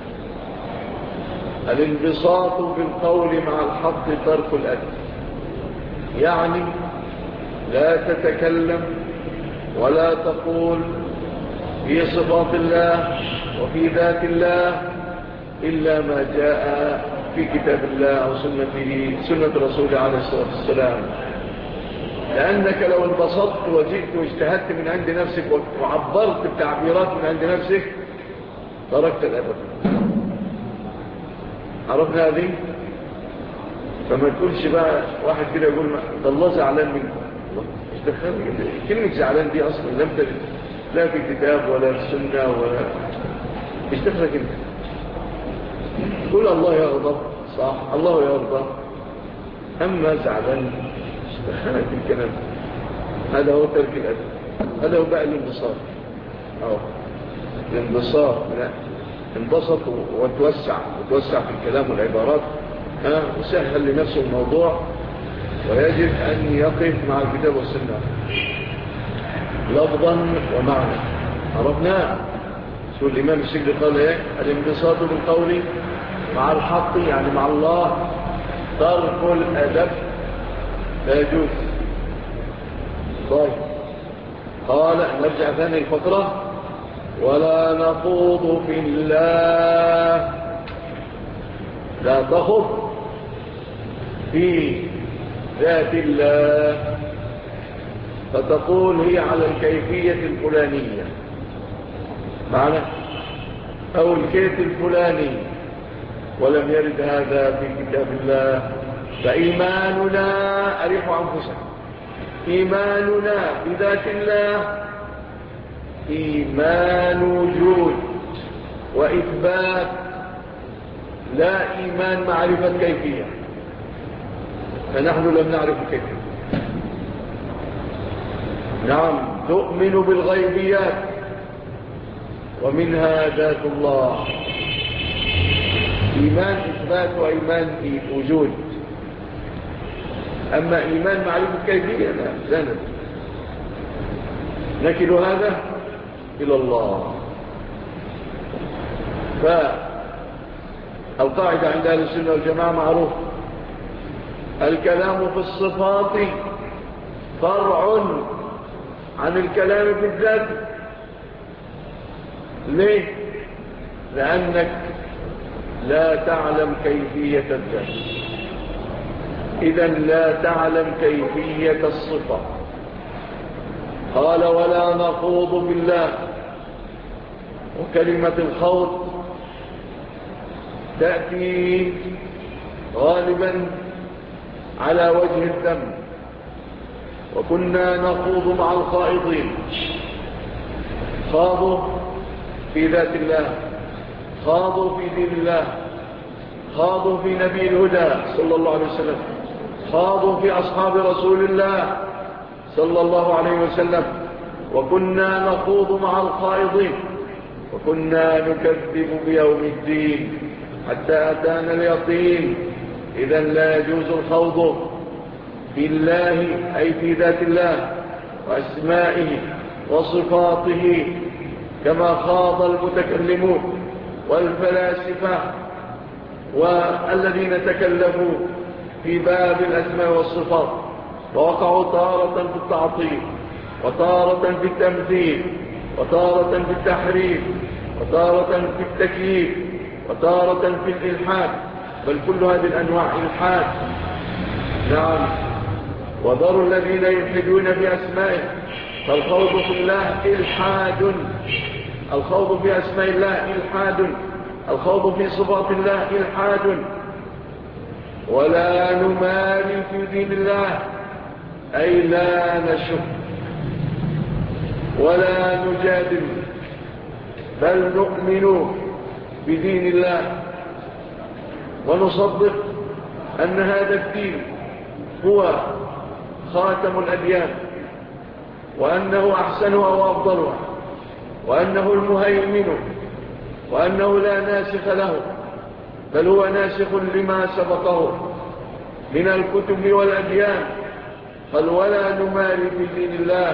الانبساط بالقول مع الحق ترك الأدب، يعني لا تتكلم ولا تقول في صفات الله وفي ذات الله إلا ما جاء في كتاب الله أو سنة رسوله عليه الصلاة والسلام. لأنك لو انبسطت وجئت واجتهدت من عند نفسك وعبرت بتعبيرات من عند نفسك تركت الأدب. عرفنا هذه؟ فما تقولش بقى واحد كده يقول ده الله زعلان منك. مش دخلني كلمة زعلان دي أصلا لم ترد لا في كتاب ولا في سنة ولا مش دخلك انت. قول الله يغضب، صح، الله يغضب. أما زعلان مش دخلك الكلام. هذا هو ترك الأدب، هذا هو بقى الانبساط. الانبساط لا انبسط وتوسع في الكلام والعبارات، وسهل لنفسه الموضوع، ويجب أن يقف مع الكتاب والسنة لفظا ومعنى. عرفنا شو الإمام الشيخ قال ايه؟ الانبساط بالقول مع الحق يعني مع الله ترك الأدب لا يجوز. طيب قال نرجع ثاني الفقرة. ولا نخوض في الله، لا تخوض في ذات الله فتقول هي على الكيفية الفلانية معنى أو الكيف الفلاني ولم يرد هذا في كتاب الله. فإيماننا أريحوا أنفسنا، إيماننا بذات الله إيمان وجود وإثبات، لا إيمان معرفة كيفية، فنحن لم نعرف كيفية. نعم تؤمن بالغيبيات ومنها ذات الله، إيمان إثبات وإيمان وجود. أما إيمان معرفة كيفية لا نكل هذا إلى الله. فالقاعدة عند أهل السنة والجماعة معروف، الكلام في الصفات فرع عن الكلام في الذات. ليه؟ لأنك لا تعلم كيفية الذات، إذن لا تعلم كيفية الصفة. قال ولا نخوض بالله، وكلمة الخوض تأتي غالبا على وجه الذم، وكنا نخوض مع الخائضين. خاضوا في ذات الله، خاضوا في دين الله، خاضوا في نبي الهدى صلى الله عليه وسلم، خاضوا في أصحاب رسول الله صلى الله عليه وسلم. وكنا نخوض مع الخائضين، وكنا نكذب بيوم الدين حتى أتانا اليقين. إذن لا يجوز الخوض في الله أي في ذات الله وأسمائه وصفاته كما خاض المتكلمون والفلاسفة والذين تكلفوا في باب الأسماء والصفات، ووقعوا تارة في التعطيل، وتارة في التمثيل، وتارة في التحريف، وتارة في التكييف، وتارة في الإلحاد، بل كل هذه الأنواع إلحاد. نعم. وذروا الذين يلحدون في أسمائه، فالخوض في الله إلحاد، الخوض في أسماء الله إلحاد، الخوض في صفات الله إلحاد. ولا نماري في دين الله أي لا نشك ولا نجادل، بل نؤمن بدين الله ونصدق أن هذا الدين هو خاتم الأديان، وأنه أحسنها وأفضلها، وأنه المهيمن، وأنه لا ناسخ له، بل هو ناسخ لما سبقه من الكتب والأديان. قال ولا نماري في دين الله،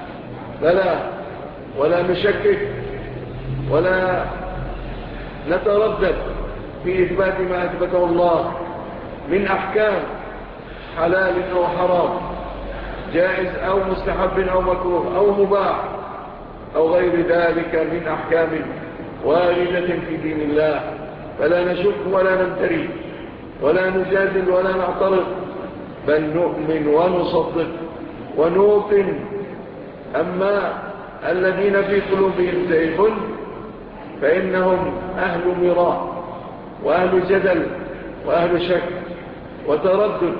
ولا نشكك ولا نتردد في إثبات ما أثبته الله من أحكام حلال أو حرام، جائز أو مستحب أو مكروه أو مباح أو غير ذلك من أحكام واردة في دين الله. فلا نشك ولا نمتري ولا نجادل ولا نعترض، بل نؤمن ونصدق ونوقن. أما الذين في قلوبهم زيغ فإنهم أهل مراء وأهل جدل وأهل شك وتردد،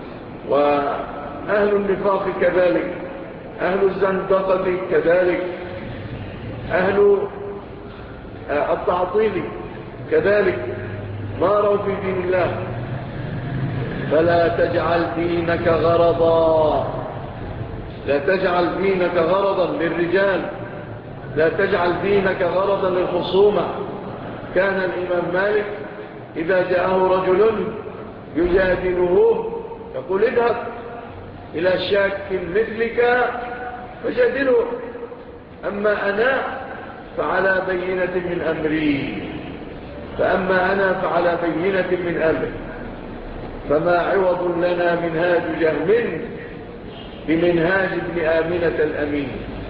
وأهل النفاق كذلك، أهل الزندقة كذلك، أهل التعطيل كذلك، ماروا في دين الله. فلا تجعل دينك غرضا، لا تجعل دينك غرضا للرجال، لا تجعل دينك غرضا للخصومة. كان الإمام مالك إذا جاءه رجل يجادله يقول اذهب إلى شاك مثلك فجادله، أما أنا فعلى بينة من أمري، فأما أنا فعلى بينة من أمري، فما عوض لنا منهاج جهم بمنهاج ابن آمنة الأمين.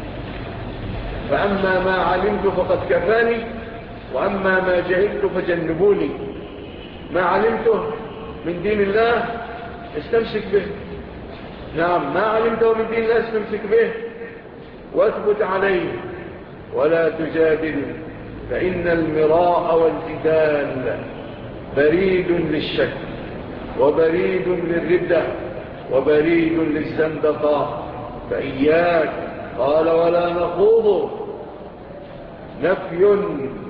فأما ما علمت فقد كفاني، وأما ما جهلت فجنبوني. ما علمته من دين الله استمسك به، نعم، ما علمته من دين الله استمسك به واثبت عليه ولا تجادل، فإن المراء والجدال بريد للشك وبريد للردة وبريد للزندقة، فإياك. قال ولا نخوض، نفي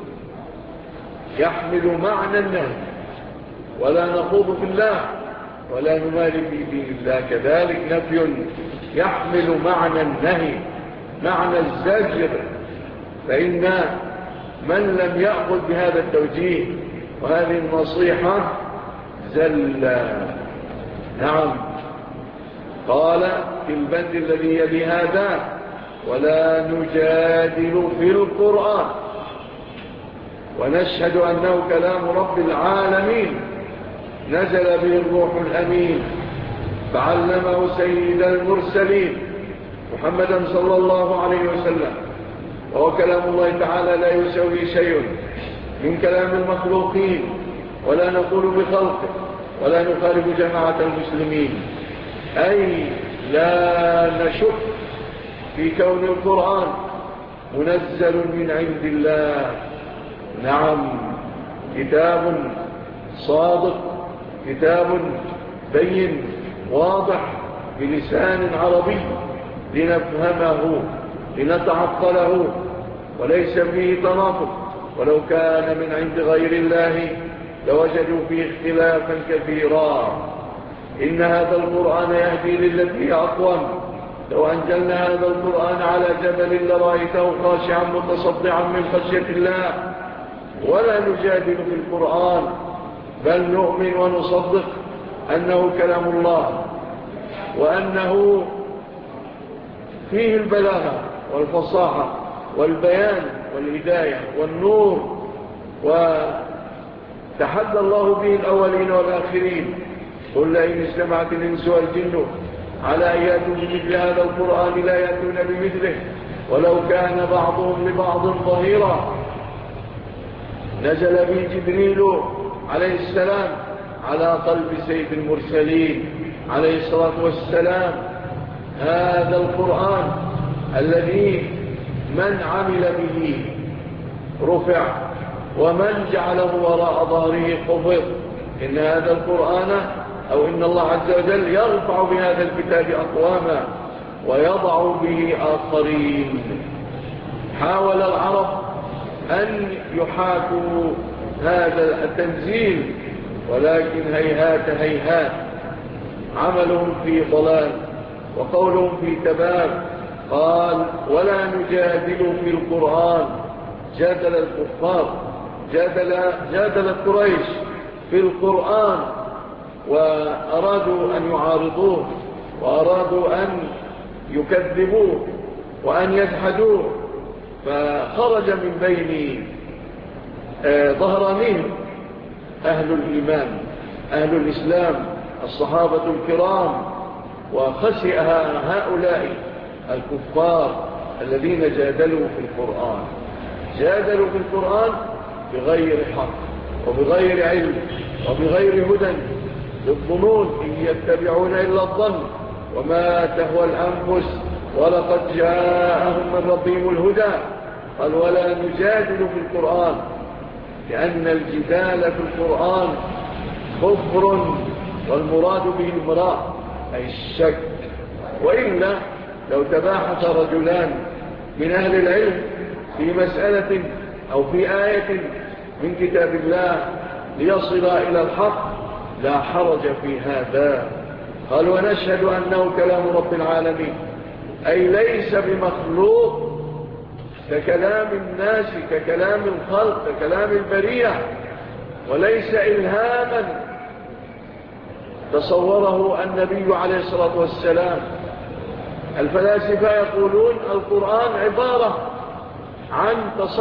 يحمل معنى النهي، ولا نخوض في الله ولا نماري في دين الله، كذلك نفي يحمل معنى النهي، معنى الزجر. فإن من لم يأخذ بهذا التوجيه وهذه النصيحة زل. نعم. قال في البند الذي يلي هذا ولا نجادل في القرآن، ونشهد أنه كلام رب العالمين نزل به الروح الأمين فعلمه سيد المرسلين محمدا صلى الله عليه وسلم، وهو كلام الله تعالى لا يسوي شيء من كلام المخلوقين، ولا نقول بخلقه ولا نخالف جماعة المسلمين. أي لا نشك في كون القرآن منزل من عند الله. نعم، كتاب صادق، كتاب بين واضح بلسان عربي لنفهمه لنتعقله وليس فيه تناقض، ولو كان من عند غير الله لوجدوا فيه اختلافا كثيرا. إن هذا القرآن يهدي للتي هي أقوم. لو أنزلنا هذا القرآن على جبل لرأيته خاشعا متصدعا من خشية الله. ولا نجادل في القرآن، بل نؤمن ونصدق أنه كلام الله، وأنه فيه البلاغة والفصاحة والبيان والهداية والنور، وتحدى الله به الأولين والآخرين. قل لئن اجتمعت الإنس والجن على أن يأتوا بمثل هذا القرآن لا يأتون بمثله ولو كان بعضهم لبعض ظهيرا. نزل به جبريل عليه السلام على قلب سيد المرسلين عليه الصلاة والسلام. هذا القرآن الذي من عمل به رفع، ومن جعله وراء ظهره خفض. إن هذا القرآن أو إن الله عز وجل يرفع بهذا الكتاب أقواما ويضع به آخرين. حاول العرب أن يحاكوا هذا التنزيل، ولكن هيهات هيهات. عملهم في ضلال وقولهم في تباب. قال ولا نجادل في القرآن. جادل الكفار، جادل قريش في القرآن، وأرادوا أن يعارضوه، وأرادوا أن يكذبوه وأن يجحدوه، فخرج من بين ظهرانهم أهل الإيمان أهل الإسلام الصحابة الكرام، وخسئ هؤلاء الكفار الذين جادلوا في القرآن. جادلوا في القرآن بغير حق وبغير علم وبغير هدى، بالظنون إن يتبعون إلا الظن وما تهوى الأنفس ولقد جاءهم من ربهم الهدى. قال ولا نجادل في القرآن، لأن الجدال في القرآن كفر، والمراد به المراء أي الشك. وإلا لو تباحث رجلان من أهل العلم في مسألة أو في آية من كتاب الله ليصل إلى الحق لا حرج في هذا. قال ونشهد أنه كلام رب العالمين، أي ليس بمخلوق ككلام الناس ككلام الخلق ككلام البرية، وليس إلهاما تصوره النبي عليه الصلاة والسلام. الفلاسفة يقولون القرآن عبارة عن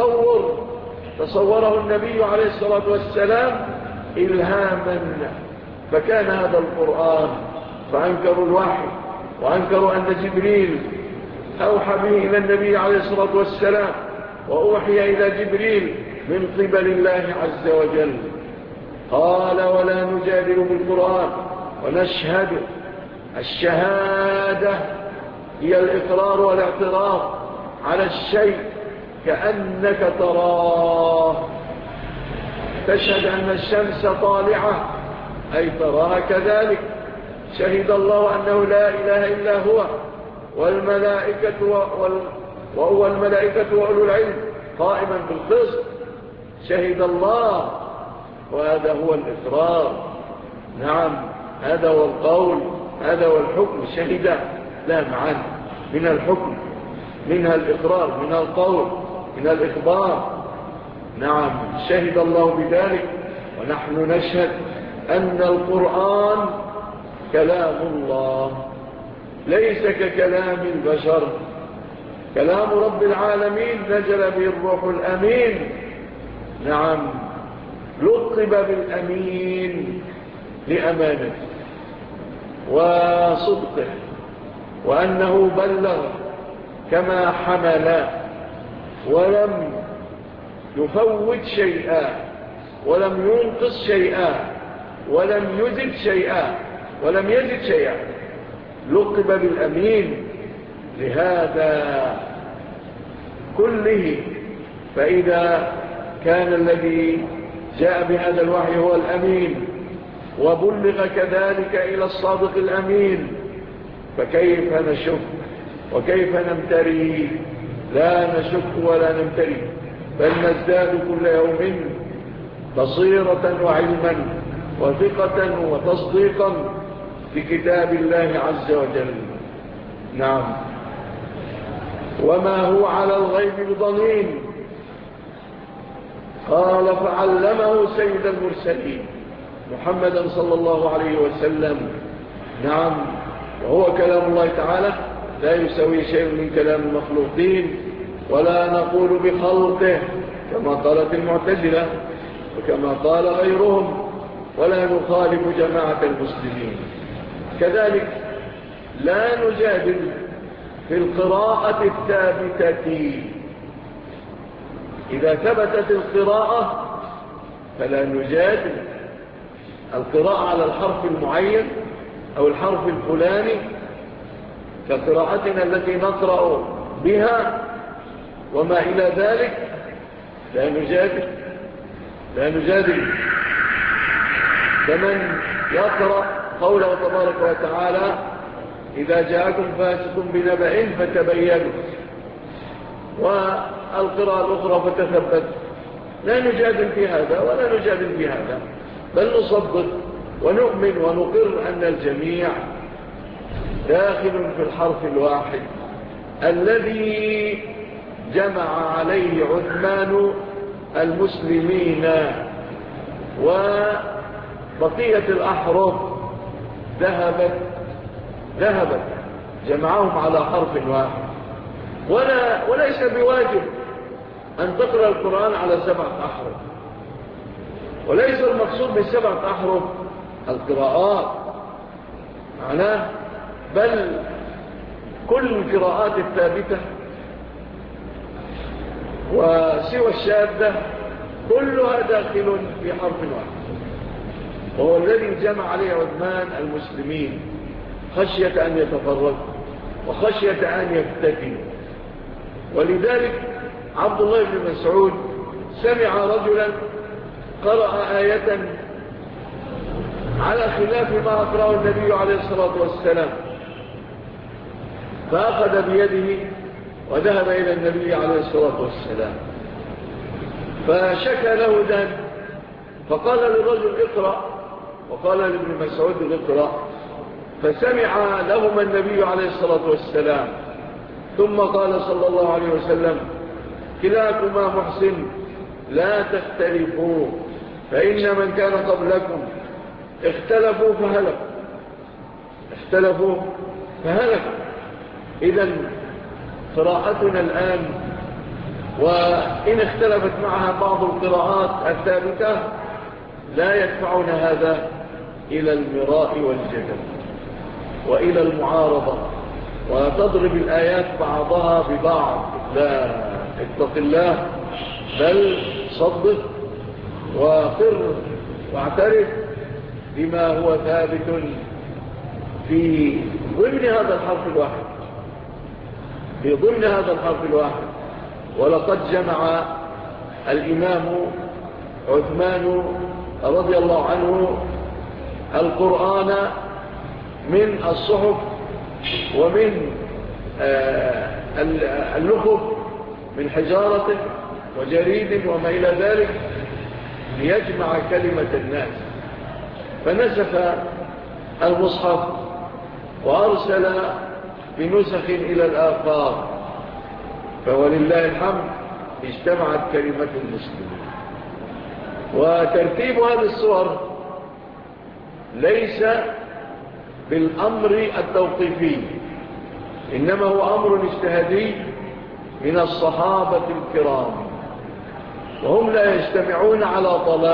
تصوره النبي عليه الصلاة والسلام إلهاما، فكان هذا القرآن. فأنكروا الوحي وأنكروا أن جبريل أوحى به إلى النبي عليه الصلاة والسلام، وأوحي إلى جبريل من قبل الله عز وجل. قال ولا نجادل بالقرآن ونشهد. الشهادة هي الإقرار والاعتراف على الشيء كأنك تراه. تشهد أن الشمس طالعة أي تراها كذلك. شهد الله أنه لا إله إلا هو، والملائكة والملائكة وأولو العلم قائما بالقسط. شهد الله، وهذا هو الإقرار. نعم، هذا هو القول، هذا هو الحكم. شهد لا معاني من الحكم، منها الإقرار، منها القول، منها الإخبار. نعم، شهد الله بذلك. ونحن نشهد أن القرآن كلام الله ليس ككلام البشر، كلام رب العالمين نزل به الروح الأمين. نعم، لقب بالأمين لأمانته وصدقه، وأنه بلغ كما حمل، ولم يفوت شيئا، ولم ينقص شيئا، ولم يزد شيئا، ولم يزد شيئا. لقب بالأمين لهذا كله. فإذا كان الذي جاء بهذا الوحي هو الأمين، وبلغ كذلك إلى الصادق الأمين، فكيف نشك وكيف نمتري لا نشك ولا نمتري، بل نزداد كل يوم بصيرة وعلما وثقة وتصديقا بكتاب الله عز وجل. نعم. وما هو على الغيب بضنين. قال فعلمه سيد المرسلين محمدا صلى الله عليه وسلم. نعم. وهو كلام الله تعالى لا يسوي شيء من كلام المخلوقين، ولا نقول بخلقه كما قالت المعتزلة وكما قال غيرهم، ولا نخالف جماعة المسلمين. كذلك لا نجادل في القراءة الثابتة. إذا ثبتت القراءة فلا نجادل. القراءة على الحرف المعين أو الحرف الفلاني كقراءتنا التي نقرأ بها وما إلى ذلك لا نجادل. فمن يقرأ قوله تبارك وتعالى إذا جاءكم فاسق بنبأ فتبينوا، والقراءة الأخرى فتثبت، لا نجادل في هذا ولا نجادل في هذا، بل نصدق ونؤمن ونقر أن الجميع داخل في الحرف الواحد الذي جمع عليه عثمان المسلمين، وبقية الأحرف ذهبت جمعهم على حرف واحد. وليس بواجب أن تقرأ القرآن على 7 أحرف، وليس المقصود ب7 أحرف القراءات معناه، بل كل القراءات الثابتة وسوى الشاذة كلها داخل في حرف واحد، وهو الذي جمع عليه عثمان المسلمين خشية أن يتفرقوا وخشية أن يفتتنوا. ولذلك عبد الله بن مسعود سمع رجلا قرأ آية على خلاف ما أقرأه النبي عليه الصلاة والسلام، فأخذ بيده وذهب إلى النبي عليه الصلاة والسلام فشكى له ذلك، فقال للرجل اقرأ، وقال لابن مسعود اقرأ، فسمع لهما النبي عليه الصلاة والسلام، ثم قال صلى الله عليه وسلم كلاكما محسن لا تختلفوا، فإن من كان قبلكم اختلفوا فهلكوا. إذن قراءتنا الآن وإن اختلفت معها بعض القراءات الثابتة لا يدفعون هذا إلى المراء والجدل وإلى المعارضة وتضرب الآيات بعضها ببعض. لا، اتق الله، بل صدق وقر واعترف بما هو ثابت في ضمن هذا الحرف الواحد. ولقد جمع الإمام عثمان رضي الله عنه القرآن من الصحف ومن اللخف من حجارة وجريد وما إلى ذلك ليجمع كلمة الناس، فنسخ المصحف وأرسل بنسخ إلى الآفاق، فولله الحمد اجتمعت كلمة المسلمين. وترتيب هذه الصور ليس بالأمر التوقيفي، إنما هو أمر اجتهادي من الصحابة الكرام، وهم لا يجتمعون على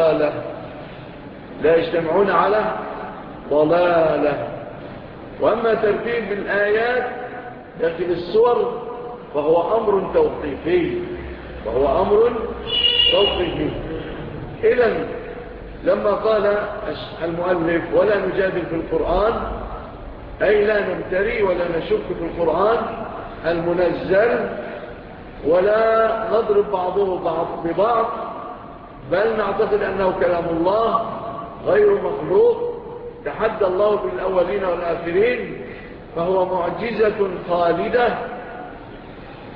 ضلالة. وأما ترتيب الآيات داخل السور فهو أمر توقيفي. إذن لما قال المؤلف ولا نجادل في القرآن، أي لا نمتري ولا نشك في القرآن المنزل، ولا نضرب بعضه ببعض، بل نعتقد أنه كلام الله غير مخلوق تحدى الله بالأولين والآخرين، فهو معجزة خالدة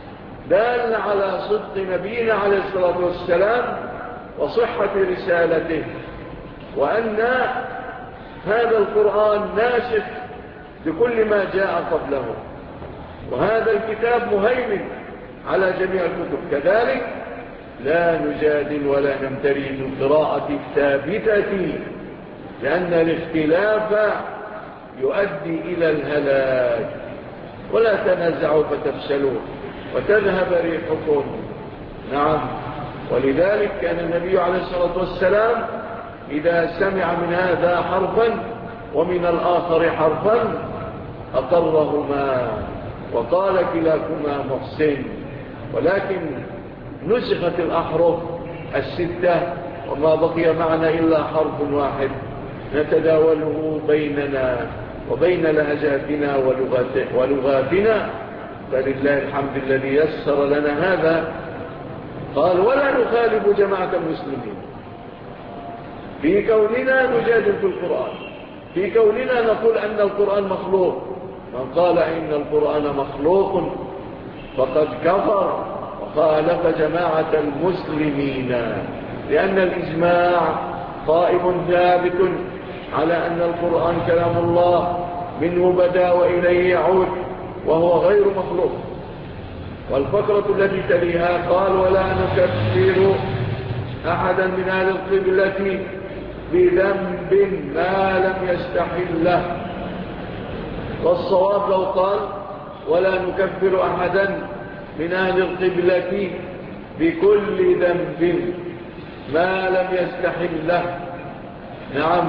دال على صدق نبينا عليه الصلاة والسلام وصحة رسالته، وأن هذا القرآن ناسخ لكل ما جاء قبله، وهذا الكتاب مهيمن على جميع الكتب. كذلك لا نجادل ولا نمتري في القراءة الثابتة، لأن الاختلاف يؤدي إلى الهلاك. ولا تنازعوا فتفشلوا وتذهب ريحكم. نعم. ولذلك كان النبي عليه الصلاة والسلام إذا سمع من هذا حرفا ومن الآخر حرفا أقرهما وقال كلاكما محسن. ولكن نسخت الأحرف الستة وما بقي معنا إلا حرف واحد نتداوله بيننا وبين لهجاتنا ولغاتنا، فلله الحمد الذي يسر لنا هذا. قال ولا نخالف جماعة المسلمين في كوننا نجادل في القرآن، في كوننا نقول أن القرآن مخلوق. من قال إن القرآن مخلوق فقد كفر وخالف جماعة المسلمين، لأن الإجماع قائم ثابت على أن القرآن كلام الله منه بدأ وإليه يعود وهو غير مخلوق. والفقرة التي تليها قال ولا نكفر أحدا من أهل القبلة بذنب ما لم يستحله. والصواب لو قال ولا نكفر أحدا من أهل القبلة بكل ذنب ما لم يستحله. نعم.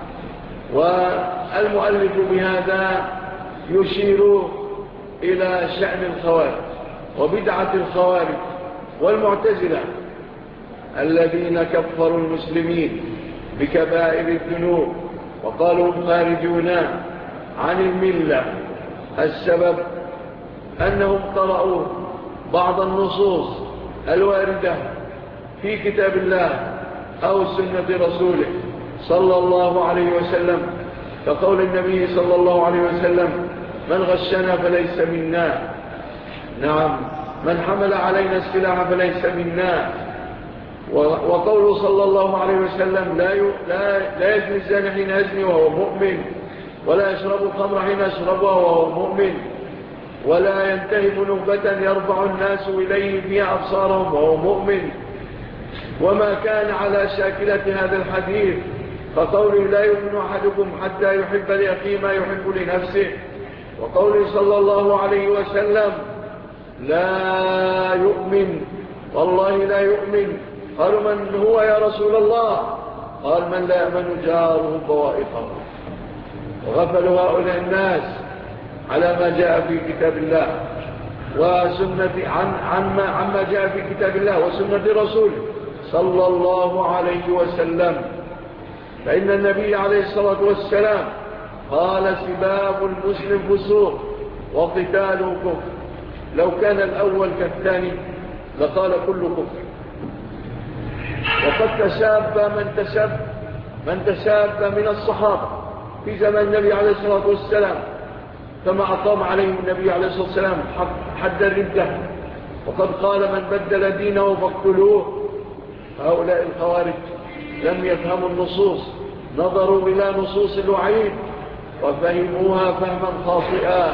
والمؤلف بهذا يشير إلى شأن الخوارج وبدعة الخوارج والمعتزلة الذين كفروا المسلمين بكبائر الذنوب وقالوا خارجون عن الملة. السبب أنهم قرأوا بعض النصوص الواردة في كتاب الله أو سنة رسوله صلى الله عليه وسلم، كقول النبي صلى الله عليه وسلم من غشنا فليس منا. نعم. من حمل علينا السلاح فليس منا. وقوله صلى الله عليه وسلم لا يزني الزاني حين يزني وهو مؤمن، ولا يشرب الخمر حين يشربها وهو مؤمن، ولا ينتهب نهبة يرفع الناس إليه فيها أبصارهم وهو مؤمن. وما كان على شاكلة هذا الحديث فقوله لا يؤمن أحدكم حتى يحب لأخيه ما يحب لنفسه، وقوله صلى الله عليه وسلم لا يؤمن والله لا يؤمن. قالوا من هو يا رسول الله؟ قال من لا يأمن جاره بوائقه. وغفلوا هؤلاء الناس على ما جاء في كتاب الله وسنة عما جاء في كتاب الله وسنة رسوله صلى الله عليه وسلم. فإن النبي عليه الصلاة والسلام قال سباب المسلم فسوق وقتاله كفر. لو كان الأول كالثاني لقال كل كفر. وقد تساب من تساب من الصحابة في زمن النبي عليه الصلاة والسلام، كما أقام عليهم النبي عليه الصلاة والسلام حد الردة، وقد قال من بدل دينه فاقتلوه. هؤلاء الخوارج لم يفهموا النصوص، نظروا إلى نصوص الوعيد وفهموها فهما خاطئا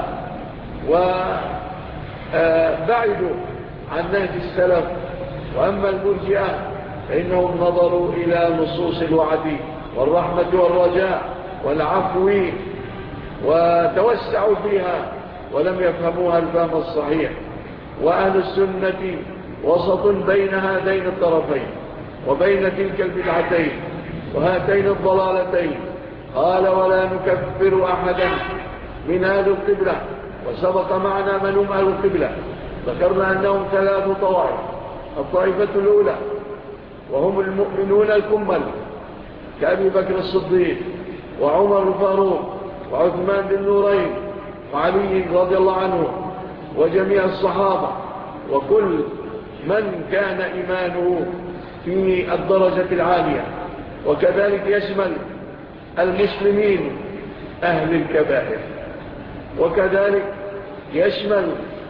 وبعدوا عن نهج السلف. وأما المرجئة فإنهم نظروا إلى نصوص الوعد والرحمة والرجاء والعفو وتوسعوا فيها ولم يفهموها الفهم الصحيح. وأهل السنة وسط بين هذين الطرفين وبين تلك البدعتين وهاتين الضلالتين. قال ولا نكفر أحدا من أهل القبلة. وسبق معنا من هم أهل القبلة، ذكرنا أنهم 3 طوائف. الطائفة الأولى وهم المؤمنون الكمل كأبي بكر الصديق وعمر الفاروق وعثمان بن نورين وعلي رضي الله عنه وجميع الصحابة وكل من كان إيمانه في الدرجة العالية. وكذلك يشمل المسلمين أهل الكبائر، وكذلك يشمل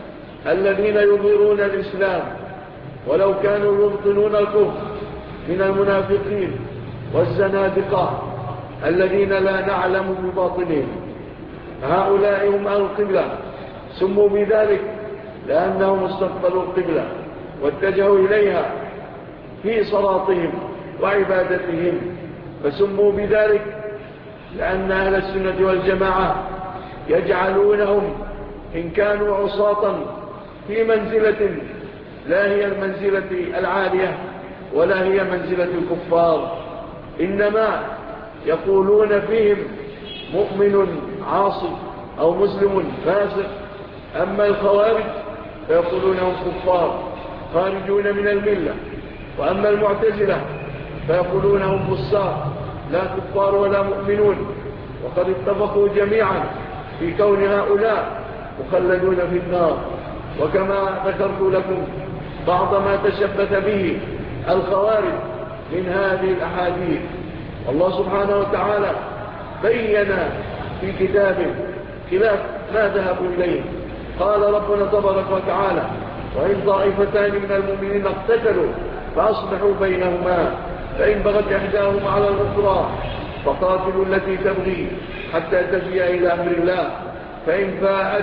الذين يظهرون الإسلام ولو كانوا يبطنون الكفر من المنافقين والزنادقة الذين لا نعلم بباطنهم. هؤلاء هم أهل القبلة، سموا بذلك لأنهم استقبلوا القبلة واتجهوا إليها في صلاتهم وعبادتهم، فسموا بذلك لأن أهل السنة والجماعة يجعلونهم إن كانوا عصاة في منزلة لا هي المنزلة العالية ولا هي منزلة الكفار، إنما يقولون فيهم مؤمن عاصي أو مسلم فاسق. أما الخوارج فيقولونهم كفار خارجون من الملة، وأما المعتزلة فيقولونهم فساق لا كفار ولا مؤمنون، وقد اتفقوا جميعا في كون هؤلاء مخلدون في النار. وكما ذكرت لكم بعض ما تشبث به الخوارج من هذه الأحاديث، الله سبحانه وتعالى بين في كتابه خلاف ما ذهبوا إليه. قال ربنا تبارك وتعالى: وإن طائفتان من المؤمنين اقتتلوا فأصلحوا بينهما، فإن بغت إحداهما على الأخرى فقاتلوا التي تبغي حتى تفيء إلى أمر الله، فإن فاءت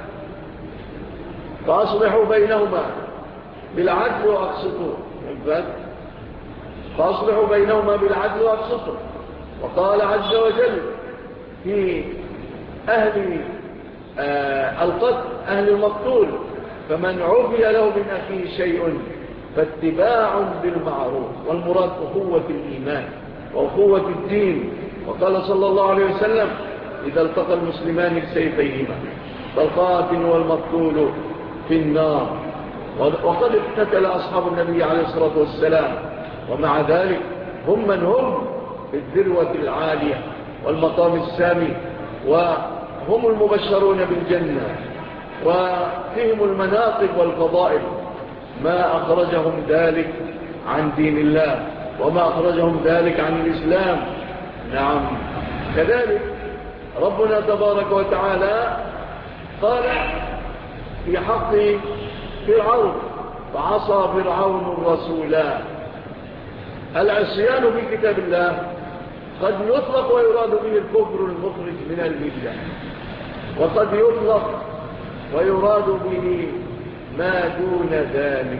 فأصلحوا بينهما بالعدل وأقسطوا. فأصلحوا بينهما بالعدل وأقسطوا. وقال عز وجل في أهل القتل أهل المقتول: فمن عفي له من أخيه شيء فاتباع بالمعروف. والمراد أخوة الإيمان وأخوة الدين. وقال صلى الله عليه وسلم: إذا التقى المسلمان بسيفيهما فالقاتل والمقتول في النار. وقد اقتتل أصحاب النبي عليه الصلاة والسلام، ومع ذلك هم من هم في الذروة العالية والمقام السامي، وهم المبشرون بالجنة، وفيهم المناقب والفضائل. ما أخرجهم ذلك عن دين الله، وما أخرجهم ذلك عن الإسلام. نعم، كذلك ربنا تبارك وتعالى قال في حق فرعون: فعصى فرعون الرسول. العصيان في كتاب الله قد يطلق ويراد به الكفر المخرج من الملة، وقد يطلق ويراد به ما دون ذلك،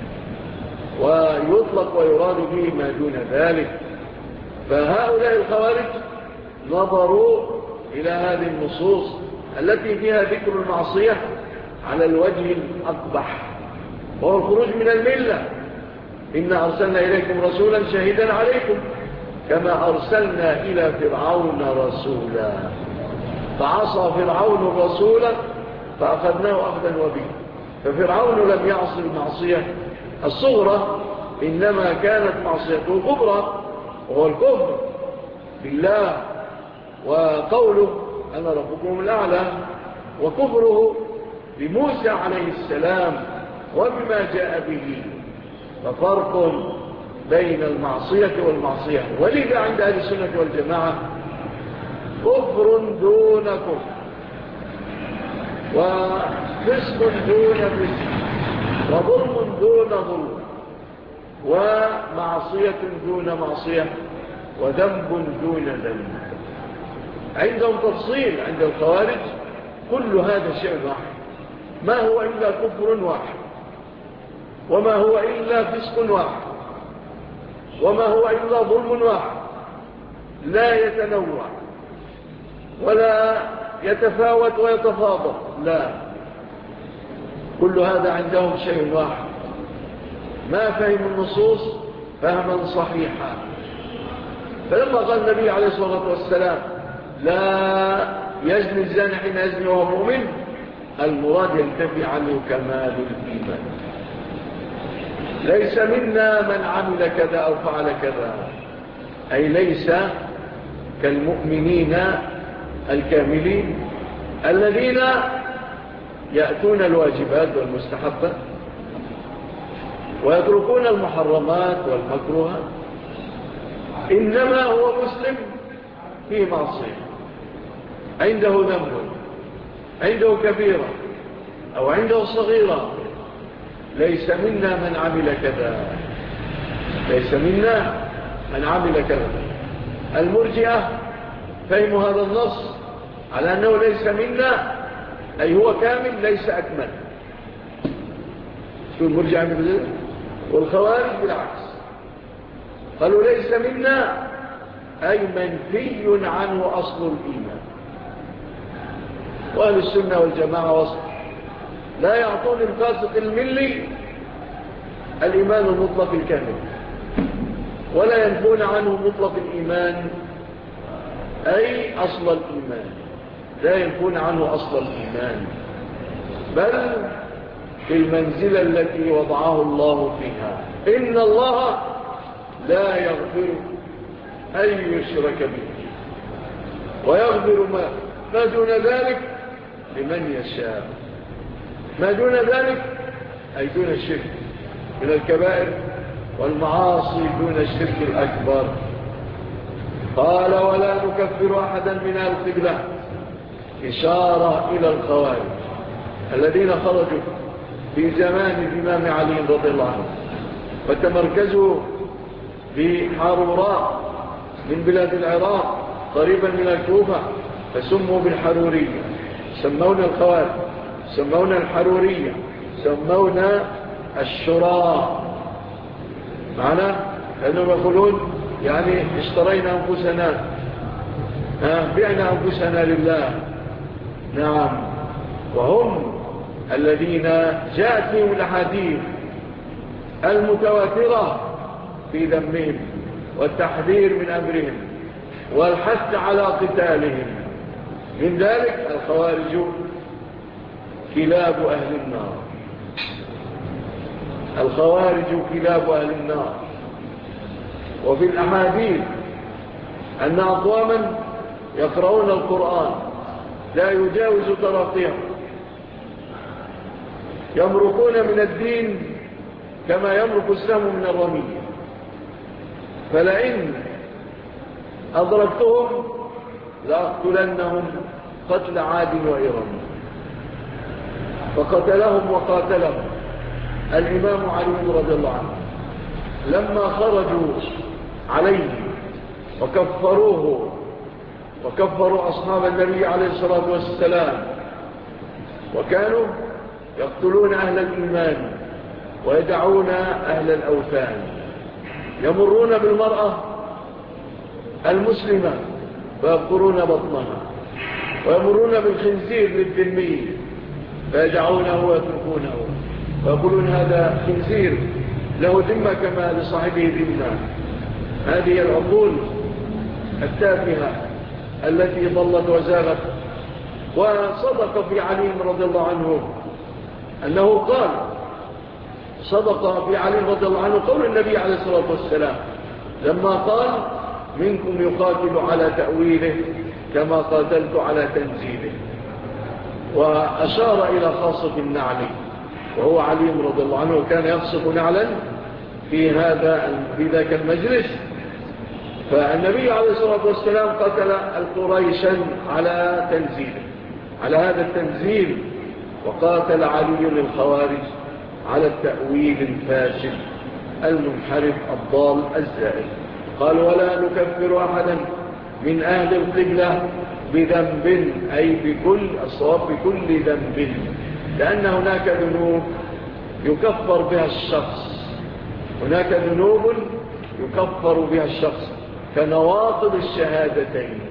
ويطلق ويراد به ما دون ذلك. فهؤلاء الخوارج نظروا إلى هذه النصوص التي فيها ذكر المعصية على الوجه الأقبح، وهو الخروج من الملة. إنا أرسلنا إليكم رسولا شهيدا عليكم كما أرسلنا إلى فرعون رسولا، فعصى فرعون الرسول فأخذناه أخذا وبيلا. ففرعون لم يعصي المعصية الصغرى، إنما كانت معصيته الكبرى، وهو الكفر بالله وقوله أنا ربكم الأعلى، وكفره بموسى عليه السلام وبما جاء به. ففرق بين المعصية والمعصية. ولذا عند أهل السنة والجماعة كفر دون كفر، وفسق دون فسق، وظلم دون ظلم، ومعصية دون معصية، وذنب دون ذنب. عندهم تفصيل عند الخوارج. كل هذا شيء واحد، ما هو إلا كفر واحد، وما هو إلا فسق واحد، وما هو إلا ظلم واحد، لا يتنوع ولا يتفاوت ويتفاضل، لا، كل هذا عندهم شيء واحد. ما فهم النصوص فهما صحيحا. فلما قال النبي عليه الصلاة والسلام: لا يزني الزاني حين يزني وهو مؤمن، المراد ينتفي عنه كمال الإيمان. ليس منا من عمل كذا أو فعل كذا، أي ليس كالمؤمنين الكاملين الذين يأتون الواجبات والمستحبات ويتركون المحرمات والمكروهات. إنما هو مسلم في معصية، عنده ذنب، عنده كبيرة، أو عنده صغيرة ليس منا من عمل كذا، ليس منا من عمل كذا. المرجئة فهموا هذا النص على أنه ليس منا أي هو كامل ليس أكمل. شو المرجئة من ذلك؟ والخوارج بالعكس قالوا ليس منا أي منفي عنه أصل الإيمان. وأهل السنة والجماعة وصف لا يعطون الفاسق الملي الإيمان المطلق الكامل، ولا ينفون عنه مطلق الإيمان أي أصل الإيمان، لا ينفون عنه أصل الإيمان، بل في المنزلة التي وضعه الله فيها. إن الله لا يغفر أن يشرك به ويغفر ما دون ذلك لمن يشاء. ما دون ذلك أي دون الشرك من الكبائر والمعاصي دون الشرك الأكبر. قال ولا نكفر أحدا من القبلة، إشارة إلى الخوارج الذين خرجوا في زمان الإمام علي رضي الله عنه وتمركزوا بحاروراء من بلاد العراق قريبا من الكوفة، فسموا بالحرورية، سمونا الخوارج، سمونا الحرورية، سمونا الشراء. معنا لأنهم يقولون يعني اشترينا أنفسنا، بعنا أنفسنا لله. نعم، وهم الذين جاءت فيهم الأحاديث المتواترة في ذمهم والتحذير من أمرهم والحث على قتالهم. من ذلك الخوارج كلاب أهل النار، الخوارج كلاب أهل النار. وفي الأحاديث أن أقواما يقرؤون القرآن لا يجاوز تراقيهم، يمرقون من الدين كما يمرق السهم من الرمية، فلئن أدركتهم لأقتلنهم قتل عاد وإرم. فقتلهم وقاتلهم الإمام علي رضي الله عنه لما خرجوا عليه وكفروه وكفروا أصحاب النبي عليه الصلاة والسلام، وكانوا يقتلون أهل الإيمان ويدعون أهل الأوثان، يمرون بالمرأة المسلمة فيبقرون بطنها، ويمرون بالخنزير للذمي فيدعونه ويتركونه ويقولون هذا خنزير له ذمة كما لصاحبه ذمة. هذه العقول التافهة التي ضلت وزاغت. وصدق في علي رضي الله عنه أنه قال، صدق في علي رضي الله عنه قول النبي عليه الصلاة والسلام لما قال منكم يقاتل على تأويله كما قاتلت على تنزيله، وأشار إلى خاصة النعل، وهو علي رضي الله عنه كان يخصف نعلا في ذاك المجلس. فالنبي عليه الصلاة والسلام قتل القريشا على تنزيله، على هذا التنزيل، وقاتل علي الخوارج على التأويل الفاشل المنحرف الضال الزائد. قال ولا نكفر أحدا من أهل القبلة بذنب، أي بكل الصواب بكل ذنب، لأن هناك ذنوب يكفر بها الشخص، هناك ذنوب يكفر بها الشخص كنواقض الشهادتين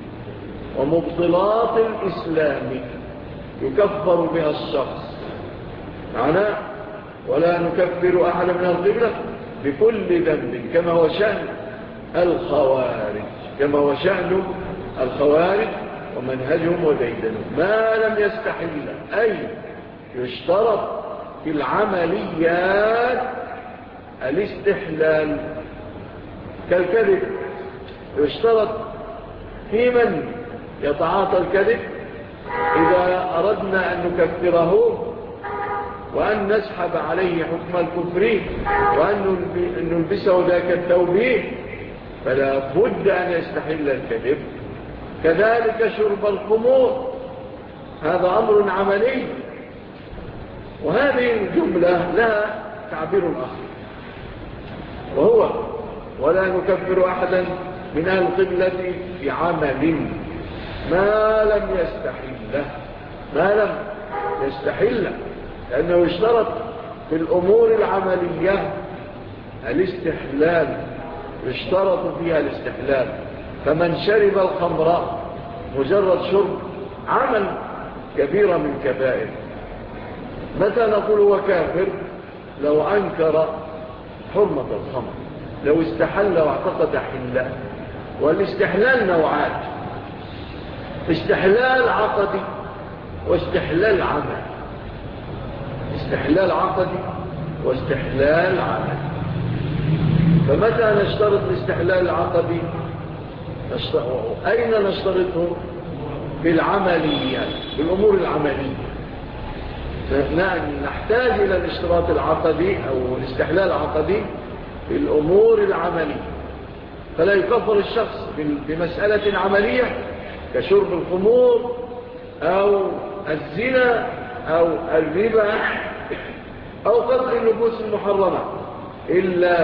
ومبطلات الإسلام يكفر بها الشخص. معنى ولا نكفر أحد من القبلة بكل ذنب، كما هو شأن الخوارج، كما هو شأن الخوارج ومنهجهم وديدنهم. ما لم يستحل، أي يشترط في العمليات الاستحلال كالكذب، يشترط في من يتعاطى الكذب إذا أردنا أن نكفره وأن نسحب عليه حكم الكفر وأن نلبسه ذاك الثوب، فلا بد أن يستحل الكذب. كذلك شرب الخمور، هذا أمر عملي، وهذه الجملة لها تعبير آخر، وهو ولا نكفر أحدا من أهل القبلة بعمل ما لم يستحله، ما لم يستحله، لأنه اشترط في الأمور العملية الاستحلال، اشترط فيها الاستحلال. فمن شرب الخمر مجرد شرب عمل كبيرة من كبائر. متى نقول هو كافر؟ لو أنكر حرمة الخمر، لو استحل واعتقد حله. والاستحلال نوعان: استحلال عقدي واستحلال عمل. استحلال عقدي واستحلال عمل. فمتى نشترط الاستحلال العقدي؟ أين نشترطه؟ في العمليات، بالأمور العملية. نحتاج إلى الاشتراط العقدي أو الاستحلال العقدي في الأمور العملية. فلا يكفر الشخص بمسألة عملية كشرب الخمور أو الزنا أو الربا أو قتل النفوس المحرمة إلا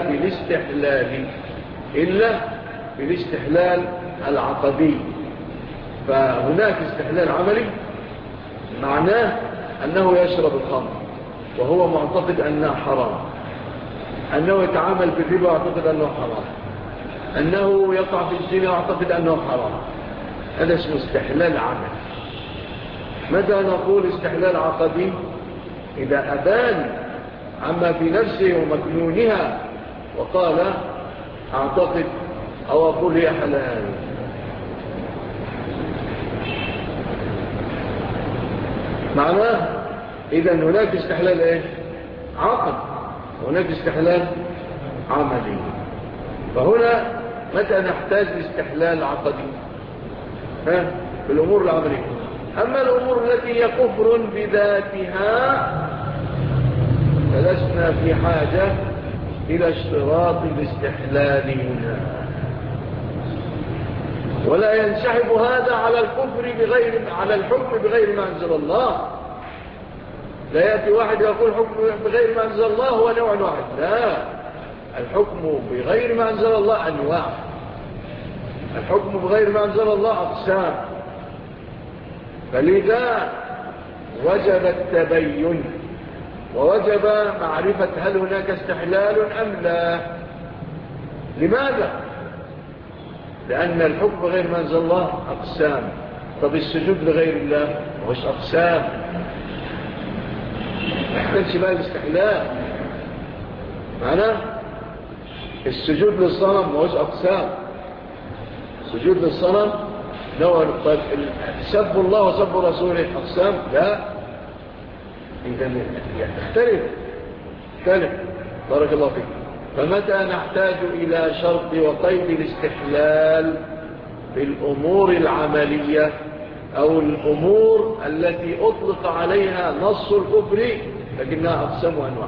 بالاستحلال العقدي. فهناك استحلال عملي معناه أنه يشرب الخمر وهو معتقد أنه حرام، أنه يتعامل بالربا ويعتقد أنه حرام، أنه يقع في الزنا ويعتقد أنه حرام. هذا اسمه استحلال عملي. متى نقول استحلال عقدي؟ إذا أبان عما في نفسه ومكنونها وقال أعتقد أو أقول هي حلال. معناه إذا هناك استحلال إيه؟ عقد، وهناك استحلال عملي. فهنا متى نحتاج لاستحلال عقدي؟ بالأمور العملية. أما الأمور التي هي كفر بذاتها فلسنا في حاجة إلى اشتراط الاستحلال هنا. ولا ينسحب هذا على الكفر على الحكم بغير ما أنزل الله. لا يأتي واحد يقول حكم بغير ما أنزل الله هو نوع واحد. لا، الحكم بغير ما أنزل الله أنواع. الحكم بغير ما أنزل الله أقسام. فلذا وجب التبين ووجب معرفة هل هناك استحلال أم لا. لماذا؟ لأن الحكم بغير ما أنزل الله أقسام. طب السجود لغير الله مش أقسام؟ نحتاج بقى الاستحلال. معناه السجود للصنم مش أقسام. السجود للصنم نوع. سب الله وسب رسوله أقسام؟ لا. إذا اختلف. بارك الله فيك. فمتى نحتاج إلى شرط وقيد الاستحلال في الأمور العملية أو الأمور التي أطلق عليها نص الكفر لكنها أقسام وأنواع.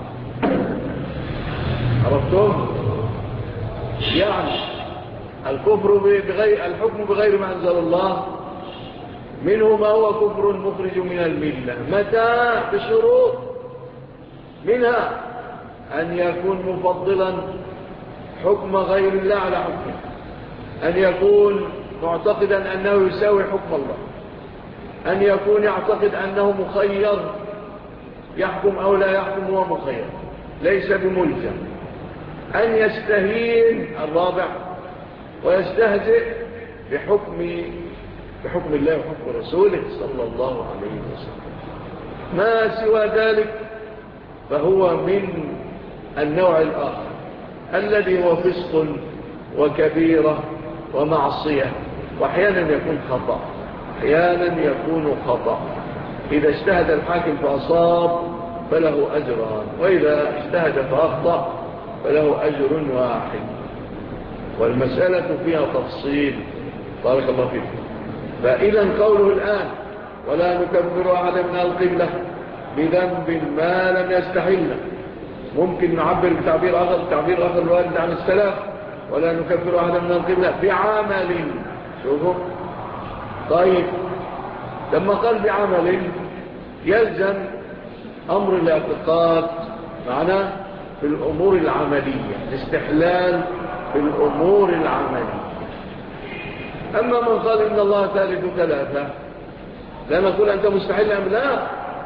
عرفتم؟ يعني الكفر الحكم بغير ما أنزل الله منه ما هو كفر مخرج من الملة. متى؟ بشروط، منها أن يكون مفضلا حكم غير الله على حكمه، أن يكون معتقدا أنه يساوي حكم الله، أن يكون يعتقد أنه مخير يحكم أو لا يحكم هو مخير ليس بملزم، أن يستهين الرابع ويستهزئ بحكم الله وحكم رسوله صلى الله عليه وسلم. ما سوى ذلك فهو من النوع الآخر الذي هو فسق وكبيرة ومعصية، وأحيانا يكون خطأ، أحيانا يكون خطأ. إذا اجتهد الحاكم فأصاب فله أجران، وإذا اجتهد فأخطأ فله أجر واحد. والمسألة فيها تفصيل. بارك الله فيكم. فإذا قوله الآن ولا نكفر أحدا من القبلة بذنب ما لم يستحله، ممكن نعبر بتعبير آخر الوارد عن السلف: ولا نكفر أحدا من القبلة بعمل. شوفوا، طيب لما قال بعمل يلزم أمر الاعتقاد معناه في الأمور العملية، الاستحلال في الأمور العملية. أما من قال إن الله ثالث ثلاثة لا نقول أنت مستحيل أم لا،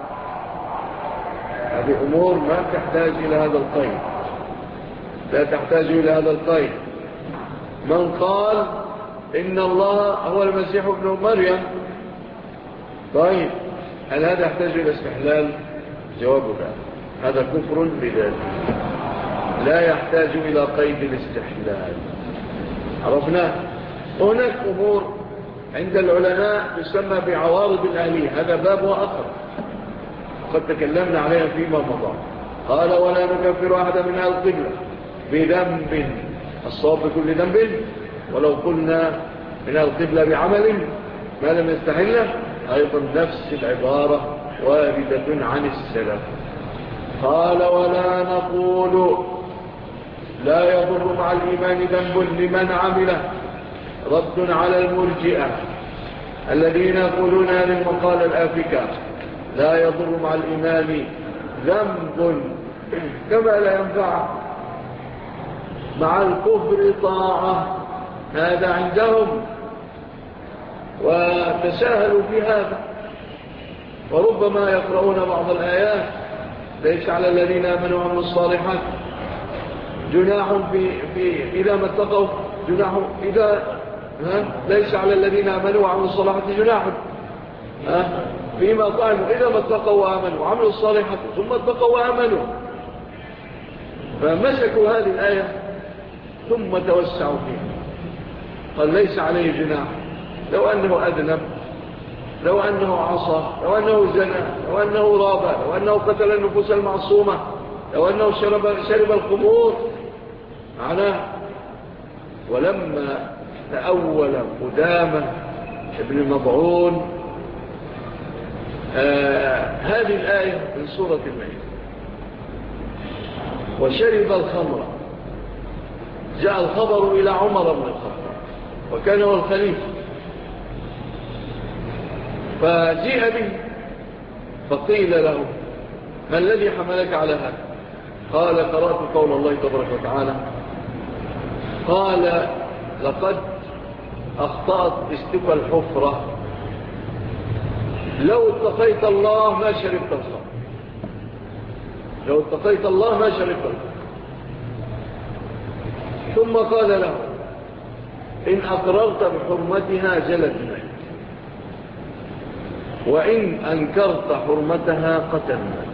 هذه أمور ما تحتاج إلى هذا القيد، لا تحتاج إلى هذا القيد. من قال إن الله هو المسيح ابن مريم، طيب هل هذا يحتاج إلى استحلال؟ جواب لا، هذا كفر بذاته لا يحتاج إلى قيد الاستحلال. عرفنا هناك أمور عند العلماء تسمى بعوارض الآلية، هذا باب وآخر قد تكلمنا عليها فيما مضى. قال ولا نكفر أحدا من أهل القبلة بذنب، الصواب بكل ذنب، ولو قلنا من أهل القبلة بعمل ما لم يستحله، أيضا نفس العبارة واردة عن السلف. قال ولا نقول لا يضر مع الإيمان ذنب لمن عمله، رد على المرجئة الذين يقولون هذه المقالة الآفكة، لا يضر مع الإيمان ذنب كما لا ينفع مع الكفر طاعة، هذا عندهم وتساهلوا في هذا. وربما يقرؤون بعض الآيات ليس على الذين آمنوا وعملوا الصالحات جناح في إذا ما اتقوا، جناح إذا ليس على الذين آمنوا وعملوا الصالحات جناح فيما طعموا إذا ما اتقوا وآمنوا وعملوا الصالحات ثم اتقوا وآمنوا، فمسكوا هذه الآية ثم توسعوا فيها. قال ليس عليه جناح لو أنه أذنب، لو أنه عصى، لو أنه زنى، لو أنه رابى، لو أنه قتل النفوس المعصومة، لو أنه شرب الخمور معناه. ولما تأول قدامة ابن مضعون هذه الآية من سورة المائدة وشرب الخمر، جاء الخبر إلى عمر بن الخطاب وكان هو الخليفة، فجيء به فقيل له ما الذي حملك على هذا؟ قال قرأت قول الله تبارك وتعالى، قال لقد أخطأت استوى الحفرة، لو اتقيت الله ما شربت الخمر، لو اتقيت الله ما شربت الخمر. ثم قال له إن أقررت بحرمتها جلد ميت، وإن أنكرت حرمتها قتل ميت.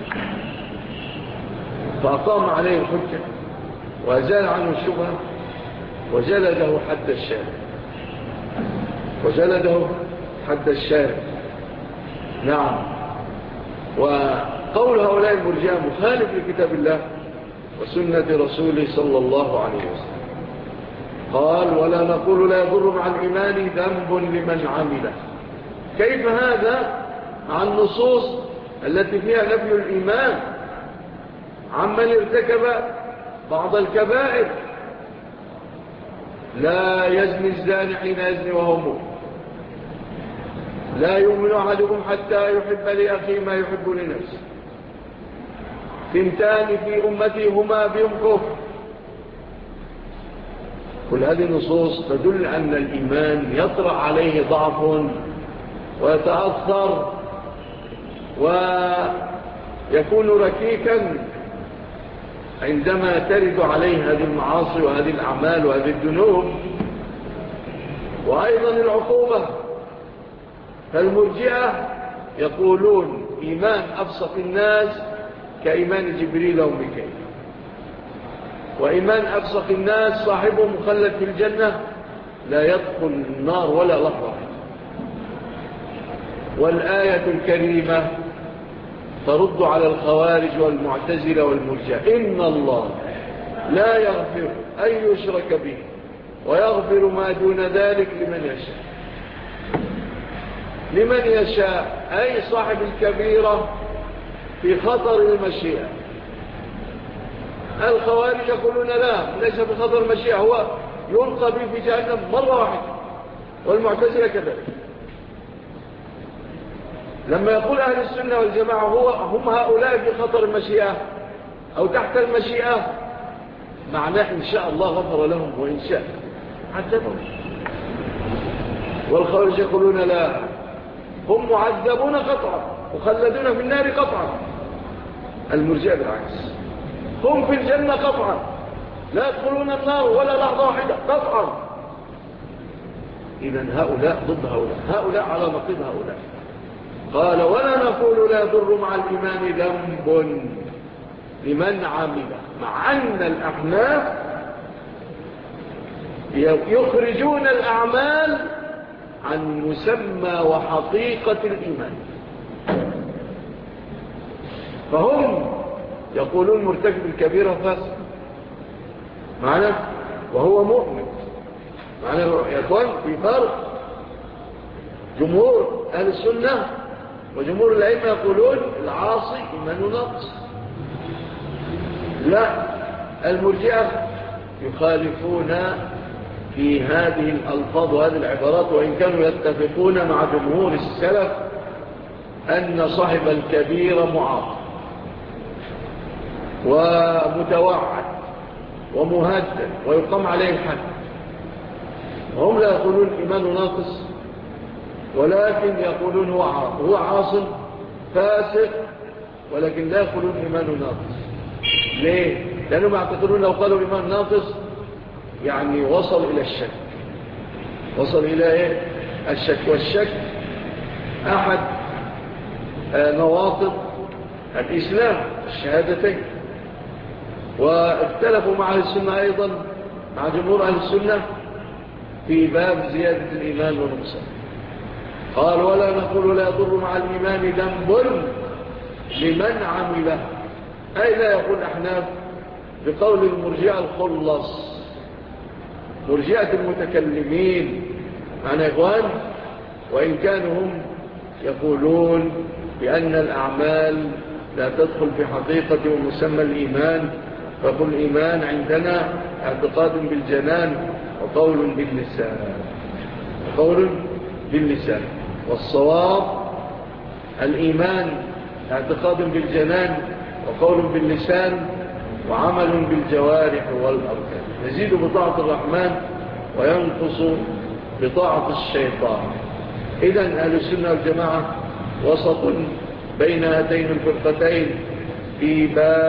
فأقام عليه الحجة وأزال عنه الشبهة وجلده حد الشارع، وجلده حد الشارع. نعم. وقول هؤلاء المرجئة مخالف لكتاب الله وسنة رسوله صلى الله عليه وسلم. قال ولا نقول لا يضر مع الإيمان ذنب لمن عمله. كيف هذا مع النصوص التي فيها نفي الإيمان عمن ارتكب بعض الكبائر؟ لا يزني الزاني حين يزني وهو مؤمن، لا يؤمن أحدكم حتى يحب لأخيه ما يحب لنفسه، ثنتان في أمتي هما بهم كفر. كل هذه النصوص تدل أن الإيمان يطرأ عليه ضعف ويتأثر ويكون ركيكا عندما ترد عليه هذه المعاصي وهذه الأعمال وهذه الذنوب، وأيضا العقوبة. فالمرجئة يقولون إيمان أفسق الناس كإيمان جبريل وميكائيل، وإيمان أفسق الناس صاحبه مخلد في الجنة لا يدخل النار ولا لحظة. والآية الكريمة ترد على الخوارج والمعتزلة والمرجئة، إن الله لا يغفر أن يشرك به ويغفر ما دون ذلك لمن يشاء. لمن يشاء أي صاحب الكبيرة في خطر المشيئة. الخوارج يقولون لا، ليس في خطر المشيئة، هو يلقى به في جهنم مرة واحدة، والمعتزلة كذلك. لما يقول أهل السنة والجماعة هم هؤلاء في خطر المشيئة أو تحت المشيئة، معناه إن شاء الله غفر لهم وإن شاء عذبهم. والخوارج يقولون لا، هم معذبون قطعا مخلدون في النار قطعا. المرجئة بالعكس، هم في الجنة قطعا لا يدخلون النار ولا لحظة واحدة قطعا. إذن هؤلاء ضد هؤلاء على نقيض هؤلاء. قال ولا نقول لا يضر مع الإيمان ذنب لمن عمل، مع أن الأحناف يخرجون الأعمال عن مسمى وحقيقة الإيمان. فهم يقولون مرتكب الكبيرة فاسق معنا وهو مؤمن معنا يا أخوان. في فرق، جمهور أهل السنة وجمهور الأئمة يقولون العاصي إيمانه ناقص. لا، المرجئة يخالفون في هذه الألفاظ وهذه العبارات، وإن كانوا يتفقون مع جمهور السلف أن صاحب الكبيرة معاقب ومتوعد ومهدد ويقام عليه الحد. هم لا يقولون إيمانه ناقص، ولكن يقولون هو عاصم فاسق، ولكن لا يقولون إيمانه ناقص. ليه؟ لأنهم يعتقدون لو قالوا إيمان ناقص يعني وصل إلى الشك. وصل إلى إيه؟ الشك. والشك أحد نواقض الإسلام الشهادتين. واختلفوا مع أهل السنة أيضا مع جمهور أهل السنة في باب زيادة الإيمان ونقصه. قال ولا نقول لا يضر مع الإيمان ذنب لمن عمله، أي لا يقول أحناف بقول المرجئة الخلص، مرجئة المتكلمين معنا يا إخوان. وإن كانوا هم يقولون بأن الأعمال لا تدخل في حقيقة ومسمى الإيمان، فقل الإيمان عندنا اعتقاد بالجنان وقول باللسان، قول باللسان. والصواب الإيمان اعتقاد بالجنان وقول باللسان وعمل بالجوارح والأركان، يزيد بطاعة الرحمن وينقص بطاعة الشيطان. إذن أهل السنة والجماعة وسط بين هاتين الفرقتين في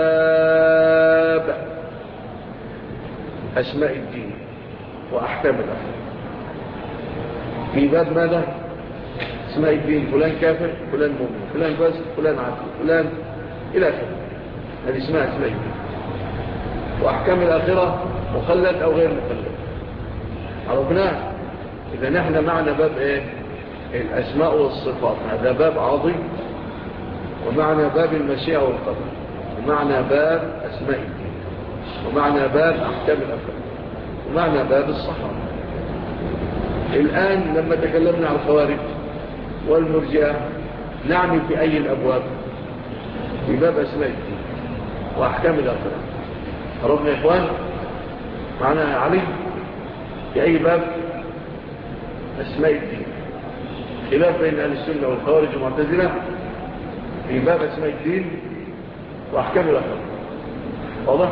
باب أسماء الدين وأحكام الأخلاق. في باب ماذا؟ أسماء الدين، فلان كافر، فلان مؤمن، فلان فاسق، فلان عاقل، فلان إلى آخره. هذه اسمها أسماء الدين. وأحكام الآخرة مخلد أو غير مخلد عرفناه. إذا نحن معنا باب إيه؟ الأسماء والصفات، هذا باب عظيم. ومعنا باب المشيئة والقدر، ومعنا باب أسماء الدين، ومعنا باب أحكام الآخرة، ومعنا باب الصحابة. الآن لما تكلمنا عن الخوارج والمرجئة نعني في أي الأبواب؟ في باب أسماء الدين وأحكام الآخرة. عرفنا يا إخوان؟ معنا علي في أي باب؟ أسماء الدين. خلاف بين أهل السنة والخوارج والمعتزلة في باب أسماء الدين وأحكام الآخرة. واضح؟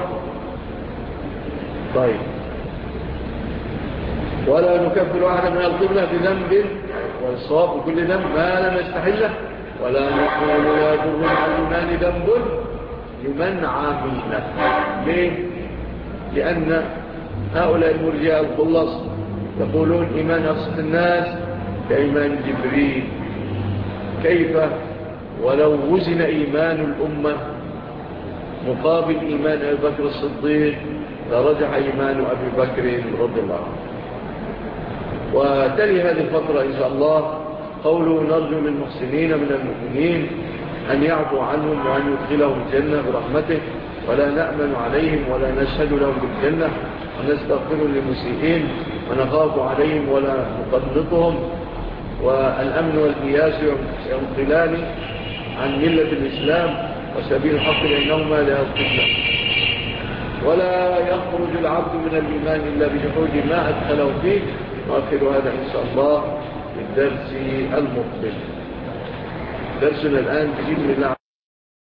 طيب. ولا نكفر أحدا من القبلة بذنب، والصواب بكل ذنب ما لم يستحله. ولا نقول لا يضر مع الإيمان ذنب لمن عامله. ليه؟ لأن هؤلاء المرجئة الخلص يقولون إيمان أبسط الناس كإيمان جبريل. كيف ولو وزن إيمان الأمة مقابل إيمان أبي بكر الصديق لرجح إيمان أبي بكر رضي الله عنه. وتلي هذه الفترة إن شاء الله قوله نرجو للمحسنين من المؤمنين أن يعفو عنهم وأن يدخلهم الجنة برحمته، ولا نأمن عليهم ولا نشهد لهم بالجنة، ونستغفر للمسيئين ونخاف عليهم ولا نقنطهم. والأمن والإياس ينقلان عن ملة الإسلام وسبيل الحق لأنهما لا يضطلان. ولا يخرج العبد من الإيمان إلا بجحود ما أدخله فيه. وآخر هذا إن شاء الله في الدرس المقبل. درسنا الآن بإذن الله